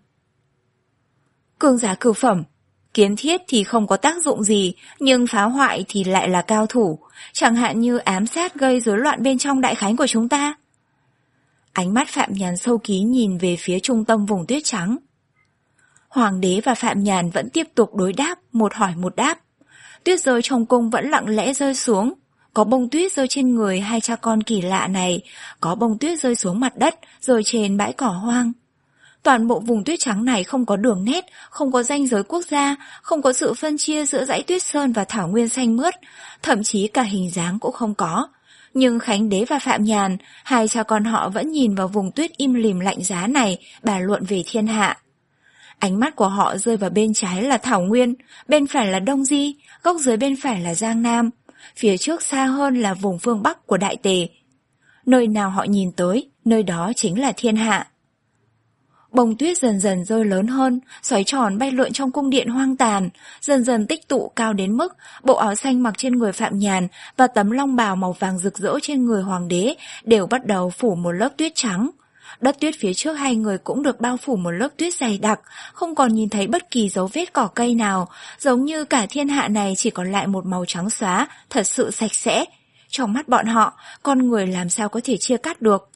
Cường giả cửu phẩm, kiến thiết thì không có tác dụng gì, nhưng phá hoại thì lại là cao thủ, chẳng hạn như ám sát gây rối loạn bên trong đại khánh của chúng ta. Ánh mắt Phạm Nhàn sâu kín nhìn về phía trung tâm vùng tuyết trắng. Hoàng đế và Phạm Nhàn vẫn tiếp tục đối đáp, một hỏi một đáp. Tuyết rơi trong cung vẫn lặng lẽ rơi xuống, có bông tuyết rơi trên người hai cha con kỳ lạ này, có bông tuyết rơi xuống mặt đất, rơi trên bãi cỏ hoang. Toàn bộ vùng tuyết trắng này không có đường nét, không có ranh giới quốc gia, không có sự phân chia giữa dãy tuyết sơn và thảo nguyên xanh mướt, thậm chí cả hình dáng cũng không có. Nhưng Khánh Đế và Phạm Nhàn, hai cha con họ vẫn nhìn vào vùng tuyết im lìm lạnh giá này, bàn luận về thiên hạ. Ánh mắt của họ rơi vào bên trái là Thảo Nguyên, bên phải là Đông Di, góc dưới bên phải là Giang Nam, phía trước xa hơn là vùng phương Bắc của Đại Tề. Nơi nào họ nhìn tới, nơi đó chính là thiên hạ. Bông tuyết dần dần rơi lớn hơn, xoáy tròn bay lượn trong cung điện hoang tàn, dần dần tích tụ cao đến mức bộ áo xanh mặc trên người Phạm Nhàn và tấm long bào màu vàng rực rỡ trên người Hoàng đế đều bắt đầu phủ một lớp tuyết trắng. Đất tuyết phía trước hai người cũng được bao phủ một lớp tuyết dày đặc, không còn nhìn thấy bất kỳ dấu vết cỏ cây nào, giống như cả thiên hạ này chỉ còn lại một màu trắng xóa, thật sự sạch sẽ. Trong mắt bọn họ, con người làm sao có thể chia cắt được.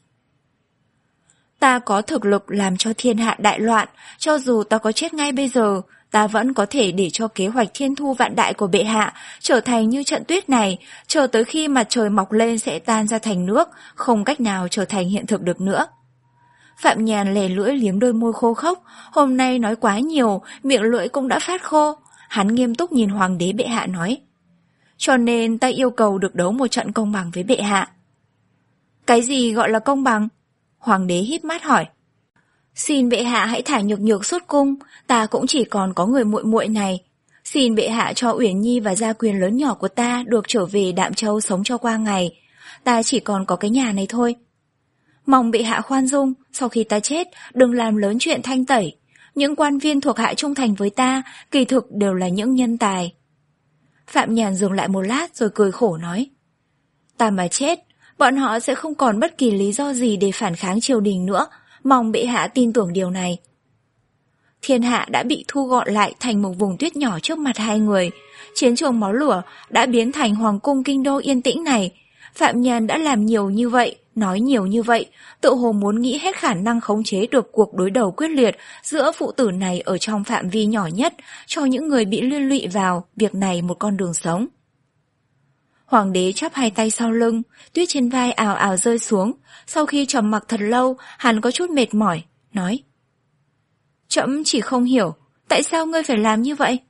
Ta có thực lực làm cho thiên hạ đại loạn, cho dù ta có chết ngay bây giờ, ta vẫn có thể để cho kế hoạch thiên thu vạn đại của bệ hạ trở thành như trận tuyết này, chờ tới khi mặt trời mọc lên sẽ tan ra thành nước, không cách nào trở thành hiện thực được nữa. Phạm Nhàn lè lưỡi liếm đôi môi khô khốc, hôm nay nói quá nhiều, miệng lưỡi cũng đã phát khô. Hắn nghiêm túc nhìn Hoàng đế bệ hạ nói: Cho nên ta yêu cầu được đấu một trận công bằng với bệ hạ. Cái gì gọi là công bằng? Hoàng đế híp mắt hỏi. Xin bệ hạ hãy thả Nhược Nhược xuất cung, ta cũng chỉ còn có người muội muội này. Xin bệ hạ cho Uyển Nhi và gia quyền lớn nhỏ của ta được trở về Đạm Châu sống cho qua ngày. Ta chỉ còn có cái nhà này thôi. Mong bệ hạ khoan dung, sau khi ta chết, đừng làm lớn chuyện thanh tẩy. Những quan viên thuộc hạ trung thành với ta, kỳ thực đều là những nhân tài. Phạm Nhàn dừng lại một lát rồi cười khổ nói: Ta mà chết, bọn họ sẽ không còn bất kỳ lý do gì để phản kháng triều đình nữa, mong bệ hạ tin tưởng điều này. Thiên hạ đã bị thu gọn lại thành một vùng tuyết nhỏ trước mặt hai người. Chiến trường máu lửa đã biến thành hoàng cung kinh đô yên tĩnh này. Phạm Nhàn đã làm nhiều như vậy, nói nhiều như vậy, tự hồ muốn nghĩ hết khả năng khống chế được cuộc đối đầu quyết liệt giữa phụ tử này ở trong phạm vi nhỏ nhất, cho những người bị liên lụy vào việc này một con đường sống. Hoàng đế chắp hai tay sau lưng, tuyết trên vai ào ào rơi xuống. Sau khi trầm mặc thật lâu, hắn có chút mệt mỏi, nói: Trẫm chỉ không hiểu, tại sao ngươi phải làm như vậy?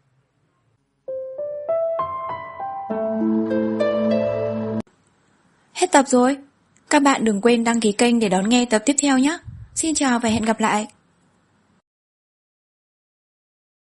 Hết tập rồi. Các bạn đừng quên đăng ký kênh để đón nghe tập tiếp theo nhé. Xin chào và hẹn gặp lại.